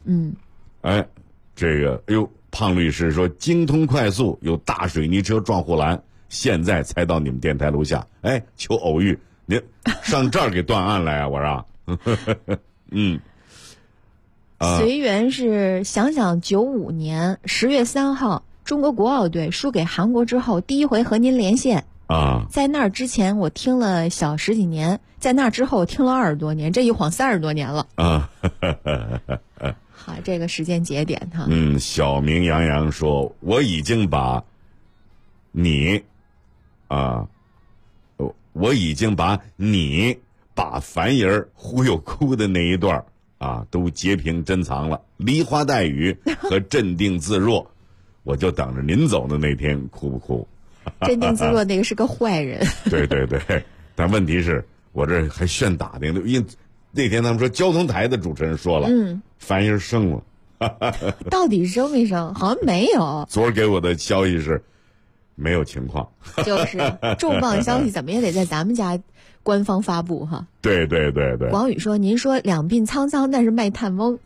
这个胖律师说京通快速有大水泥车撞护栏，现在才到你们电台楼下，求偶遇，您上这儿给断案来啊！我说， 随缘是想95年10月3号，中国国奥队输给韩国之后，第一回和您连线啊。 在那儿之前我听了小10几年，在那之后听了20多年，这一晃30多年了啊。好，这个时间节点哈。 小明洋洋说，我已经把你把樊爷忽悠哭的那一段都截屏珍藏了，梨花带雨和镇定自若，我就等着您走的那天哭不哭。 镇定自若那个是个坏人。 对，但问题是我这还炫打听的，因为那天他们说交通台的主持人说了，樊爷生了。 到底生没生？好像没有。 昨儿给我的消息是没有情况。 就是重磅消息怎么也得在咱们家官方发布哈。 对。 王宇说：“您说两鬓苍苍，但是卖炭翁。”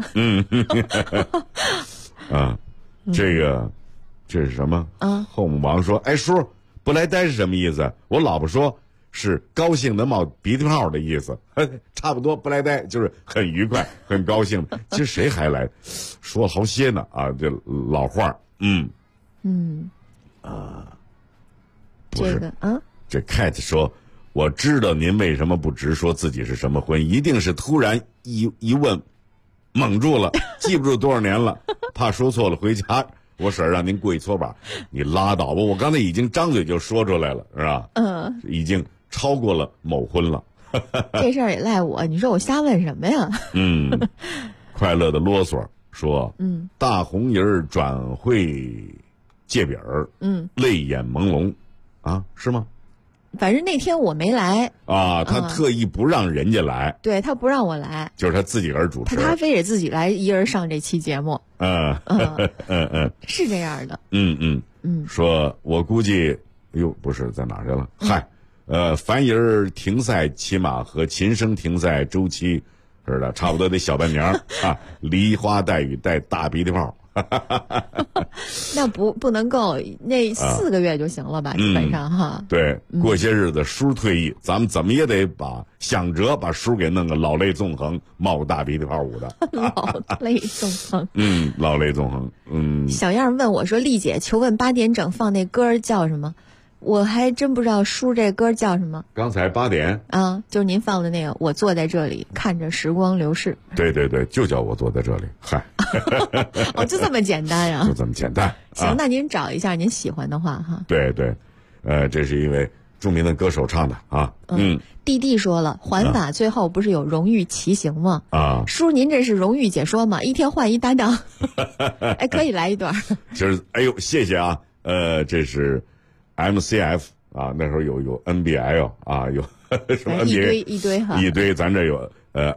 这是什么？后母王说：“叔，不来呆是什么意思？”我老婆说是高兴的冒鼻涕泡的意思，差不多不来呆就是很愉快、很高兴。其实谁还来？说了好些呢这老话不是这 Cat 说。我知道您为什么不直说自己是什么婚，一定是突然一问蒙住了，记不住多少年了，怕说错了回家我婶让您跪搓板。你拉倒吧，我刚才已经张嘴就说出来了，是吧？已经超过了某婚了。 这事儿也赖我，你说我瞎问什么呀？ 快乐的啰嗦说，大红人转会借饼泪眼朦胧是吗？ 反正那天我没来啊，他特意不让人家来， 对他不让我来， 就是他自己人主持， 他非得自己来一人上这期节目。是这样的。 说我估计，不是在哪儿去了？嗨，凡人停赛起码和琴声停赛周期似的，差不多得小半年啊。梨花带雨带大鼻涕泡。 那不能够，那4个月就行了吧？基本上哈。 对，过些日子叔退役，咱们怎么也得想着把叔给弄个老泪纵横、冒个大鼻涕泡舞的。 老泪纵横。 老泪纵横。 小样问我说：“丽姐，求问8点整放那歌叫什么？”我还真不知道叔这歌叫什么。 刚才8点啊，就是您放的那个，我坐在这里看着时光流逝。 对，就叫我坐在这里。嗨， 哦，就这么简单呀？ 就这么简单。 行，那您找一下您喜欢的话哈。 对，这是一位著名的歌手唱的啊。 弟弟说了，环法最后不是有荣誉骑行吗？ 啊， 叔，您这是荣誉解说吗？一天换一搭档。哎，可以来一段。 就是谢谢啊。这是 MCF 啊，那时候有 NBL 啊，有什么 NBA 一堆哈， 一堆，咱这有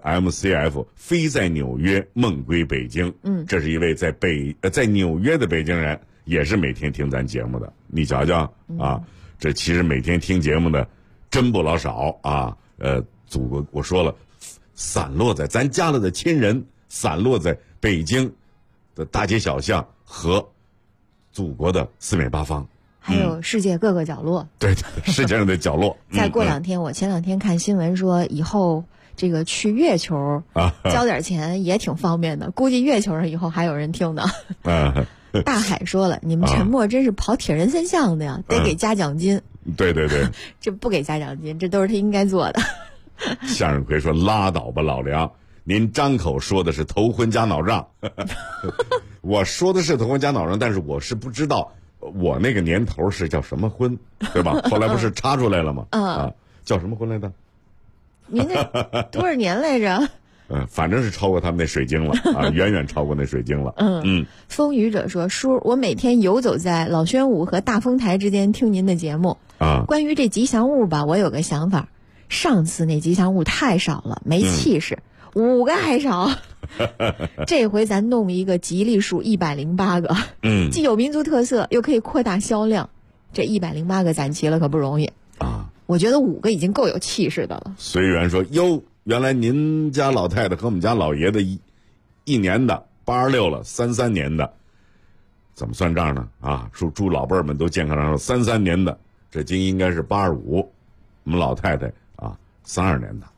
MCF 飞在纽约梦归北京。这是一位在纽约的北京人，也是每天听咱节目的。你瞧瞧啊，这其实每天听节目的真不老少啊。祖国我说了，散落在咱家里的亲人，散落在北京的大街小巷和祖国的四面八方。 还有世界各个角落。 对，世界上的角落。 再过2天，我前2天看新闻说，以后这个去月球交点钱也挺方便的，估计月球上以后还有人听呢。大海说了，你们沉默真是跑铁人三项的呀，得给加奖金。 对， 这不给加奖金，这都是他应该做的。 向日葵说：“拉倒吧，老梁，您张口说的是头昏加脑胀，我说的是头昏加脑胀，但是我是不知道。”我那个年头是叫什么婚，对吧？后来不是插出来了吗？叫什么婚来的？ 您这多少年来着？ 反正是超过他们那水晶了啊，远远超过那水晶了。 风雨者说：“叔，我每天游走在老宣武和大丰台之间听您的节目啊。 关于这吉祥物吧，我有个想法。上次那吉祥物太少了，没气势，5个还少。这回咱弄一个吉利数108个，既有民族特色，又可以扩大销量。这108个攒齐了可不容易啊！ 我觉得5个已经够有气势的了。 随缘说：“哟，原来您家老太太和我们家老爷子一年的86了，33年的，怎么算账呢？啊，祝老辈儿们都健康长寿。33年的，这今应该是85，我们老太太啊，32年的。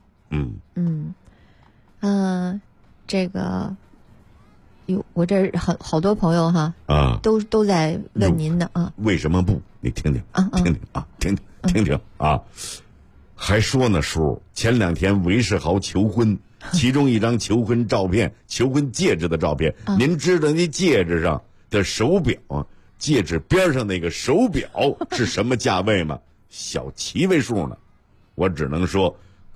这个，我这好多朋友哈啊， 都在问您呢啊。 为什么不？你听听啊，听听啊。还说呢，叔，前2天韦世豪求婚，其中一张求婚照片，求婚戒指的照片，您知道那戒指上的手表，戒指边上那个手表是什么价位吗？小7位数呢。我只能说。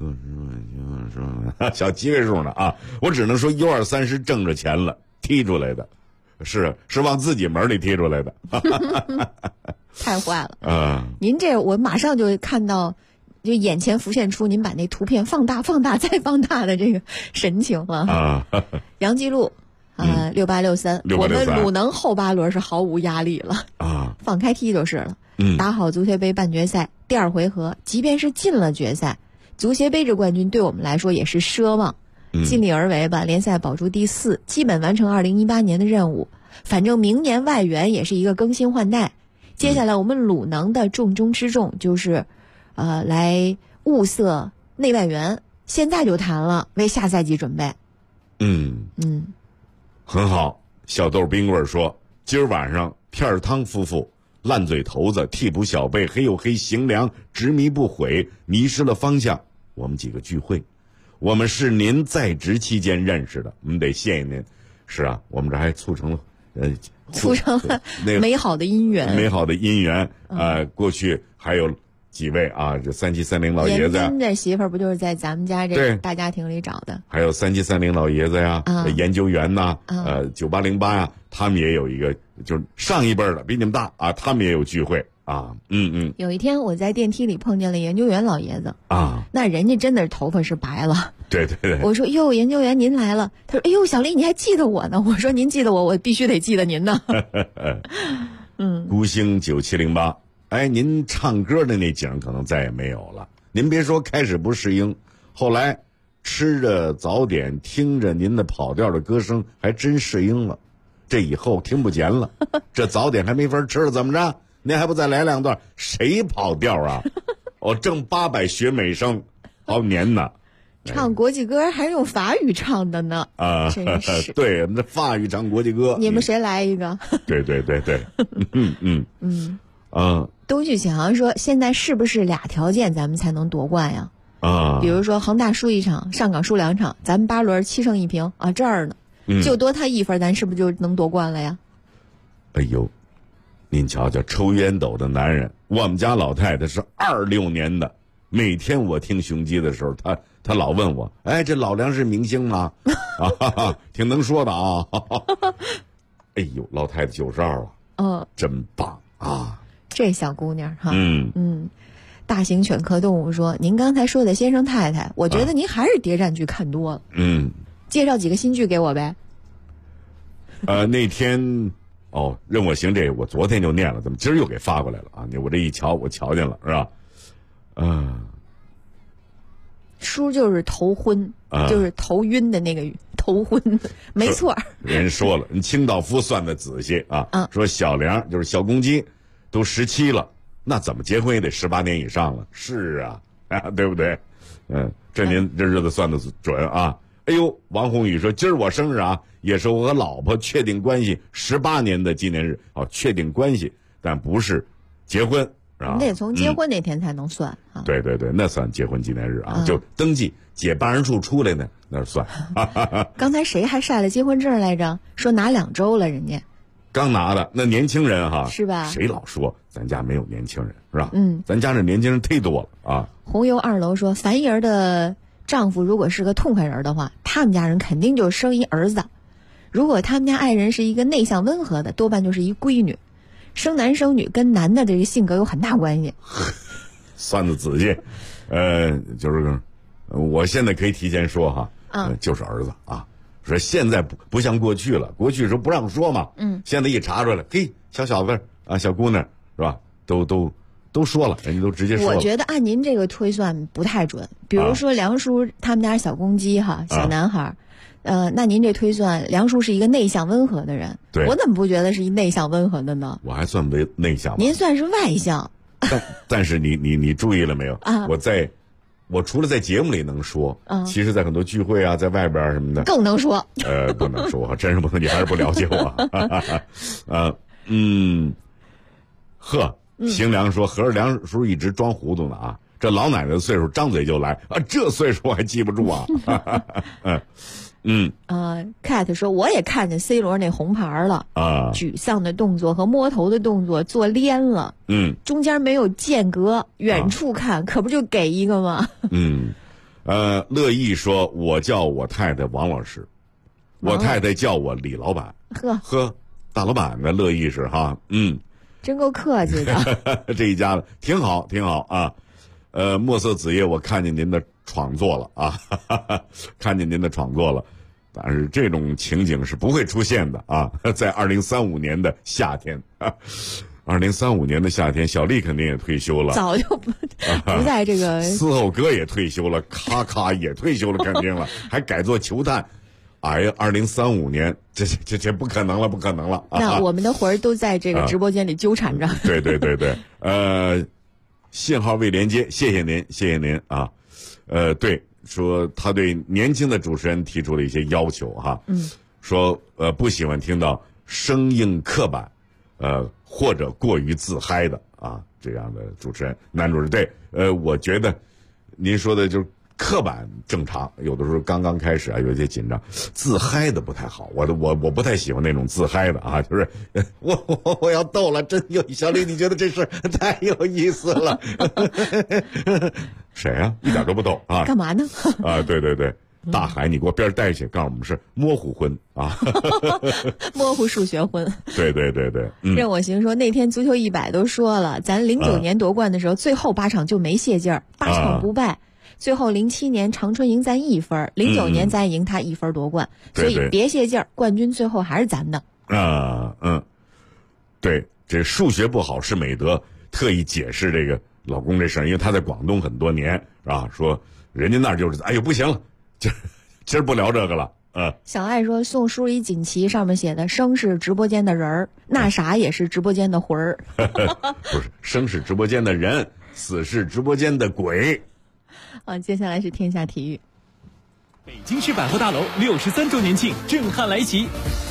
小7位数呢啊！我只能说120-30是挣着钱了踢出来的，是往自己门里踢出来的， 太坏了。您这我马上就看到，就眼前浮现出您把那图片放大再放大的这个神情了啊！ 杨继路6863，我们鲁能后8轮是毫无压力了啊， 放开踢就是了。打好足协杯半决赛第2回合，即便是进了决赛。足协杯这冠军对我们来说也是奢望，尽力而为吧，联赛保住第4，基本完成2018年的任务。反正明年外援也是一个更新换代。接下来我们鲁能的重中之重就是，来物色内外援，现在就谈了，为下赛季准备。 很好。小豆冰棍说，今儿晚上片汤夫妇。烂嘴头子、替补小辈、黑又黑、行良、执迷不悔、迷失了方向，我们几个聚会，我们是您在职期间认识的，我们得谢谢您。是啊，我们这还促成了那美好的姻缘。 过去还有几位啊，这3730老爷子呀， 严的媳妇儿不就是在咱们家这个大家庭里找的？ 还有3730老爷子呀，研究员呐，9808呀，他们也有一个，就是上一辈的比你们大啊，他们也有聚会啊， 有一天我在电梯里碰见了研究员老爷子啊， 那人家真的是头发是白了。 对对对， 我说哟，研究员您来了。他说哎呦，小丽你还记得我呢？我说您记得我，我必须得记得您呢。 孤星9708，哎，您唱歌的那景可能再也没有了。您别说开始不适应，后来吃着早点听着您的跑调的歌声还真适应了。这以后听不见了，这早点还没法吃了，怎么着？您还不再来2段？谁跑调啊？我正800学美声，好年呐！ 唱国际歌还是用法语唱的呢啊！ 真是对，那法语唱国际歌， 你们谁来一个？ 对对对对， 东旭强说，现在是不是俩条件咱们才能夺冠呀？ 啊， 比如说恒大输1场，上港输2场，咱们8轮7胜1平啊，这儿呢。就多他1分，咱是不是就能夺冠了呀？ 哎呦，您瞧瞧，抽烟斗的男人，我们家老太太是26年的，每天我听雄鸡的时候，她老问我，哎，这老梁是明星吗？啊，挺能说的啊。哎呦，老太太92了，真棒啊！ 这小姑娘哈，大型犬科动物说，您刚才说的先生太太，我觉得您还是谍战剧看多了。介绍几个新剧给我呗。 那天任我行这个我昨天就念了，怎么今儿又给发过来了啊？我这一瞧，我瞧见了是吧？ 书就是头昏，就是头晕的那个头昏，没错。 人说了，清道夫算得仔细啊，说小梁就是小公鸡，都17了，那怎么结婚也得18年以上了。是啊，对不对？这您这日子算得准啊。哎呦，王宏宇说今儿我生日啊，也是我和老婆确定关系18年的纪念日。确定关系，但不是结婚，是吧？ 你得从结婚那天才能算啊。 对对对，那算结婚纪念日啊，就登记解办事处出来呢，那算。 刚才谁还晒了结婚证来着？说拿2周了，人家刚拿的。那年轻人哈， 是吧？ 谁老说咱家没有年轻人，是吧？咱家这年轻人忒多了啊。 红油2楼说，樊姨儿的丈夫如果是个痛快人的话，他们家人肯定就生一儿子；如果他们家爱人是一个内向温和的，多半就是一闺女。生男生女跟男的这个性格有很大关系。 算得仔细，就是我现在可以提前说哈，就是儿子啊。说现在不像过去了，过去时候不让说嘛，现在一查出来，嘿，小小子啊，小姑娘是吧？都说了，人家都直接说了。 我觉得按您这个推算不太准。比如说梁叔他们家小公鸡哈，小男孩，那您这推算梁叔是一个内向温和的人， 对， 我怎么不觉得是一内向温和的呢？ 我还算内向吧。 您算是外向。 但是你注意了没有？我除了在节目里能说，其实在很多聚会啊，在外边什么的更能说。 不能说，真是不能，你还是不了解我。邢良说，合着梁叔一直装糊涂呢啊！这老奶奶的岁数，张嘴就来啊，这岁数我还记不住啊。 Cat 说，我也看见 C 罗那红牌了啊，沮丧的动作和摸头的动作做连了，中间没有间隔，远处看可不就给一个吗？ 乐意说，我叫我太太王老师，我太太叫我李老板。呵，大老板的乐意是哈， 真够客气的。 这一家子挺好啊。墨色子夜，我看见您的创作了啊，看见您的创作了，但是这种情景是不会出现的啊，在2035年的夏天，2035年的夏天，小丽肯定也退休了， 早就不在这个。 伺候哥也退休了，咔咔也退休了，肯定了，还改做球探。哎呀，2035年，这不可能了，不可能了。 那我们的魂儿都在这个直播间里纠缠着。 对，信号未连接，谢谢您啊。对，说他对年轻的主持人提出了一些要求哈。说不喜欢听到生硬刻板，或者过于自嗨的啊这样的主持人，男主持人。对，我觉得您说的就是刻板正常，有的时候刚开始啊有些紧张，自嗨的不太好。我不太喜欢那种自嗨的啊，就是我要逗了，真有小李，你觉得这事太有意思了？谁啊？一点都不逗啊！ 干嘛呢？ 啊，对， 大海你给我边带去，告诉我们是模糊婚啊， 模糊数学婚。 对。 任我行说那天足球100都说了，咱09年夺冠的时候，最后8场就没泄劲儿，8场不败。最后07年长春赢咱1分，09年咱赢他1分夺冠，所以别泄劲儿，冠军最后还是咱的。 对，这数学不好是美德，特意解释这个老公这事儿，因为他在广东很多年，是吧？说人家那儿就是，哎呦不行了，今儿不聊这个了。 小爱说送叔一锦旗，上面写的生是直播间的人儿，那啥也是直播间的魂儿。 不是，生是直播间的人，死是直播间的鬼。 接下来是天下体育。 北京市百货大楼63周年庆震撼来袭。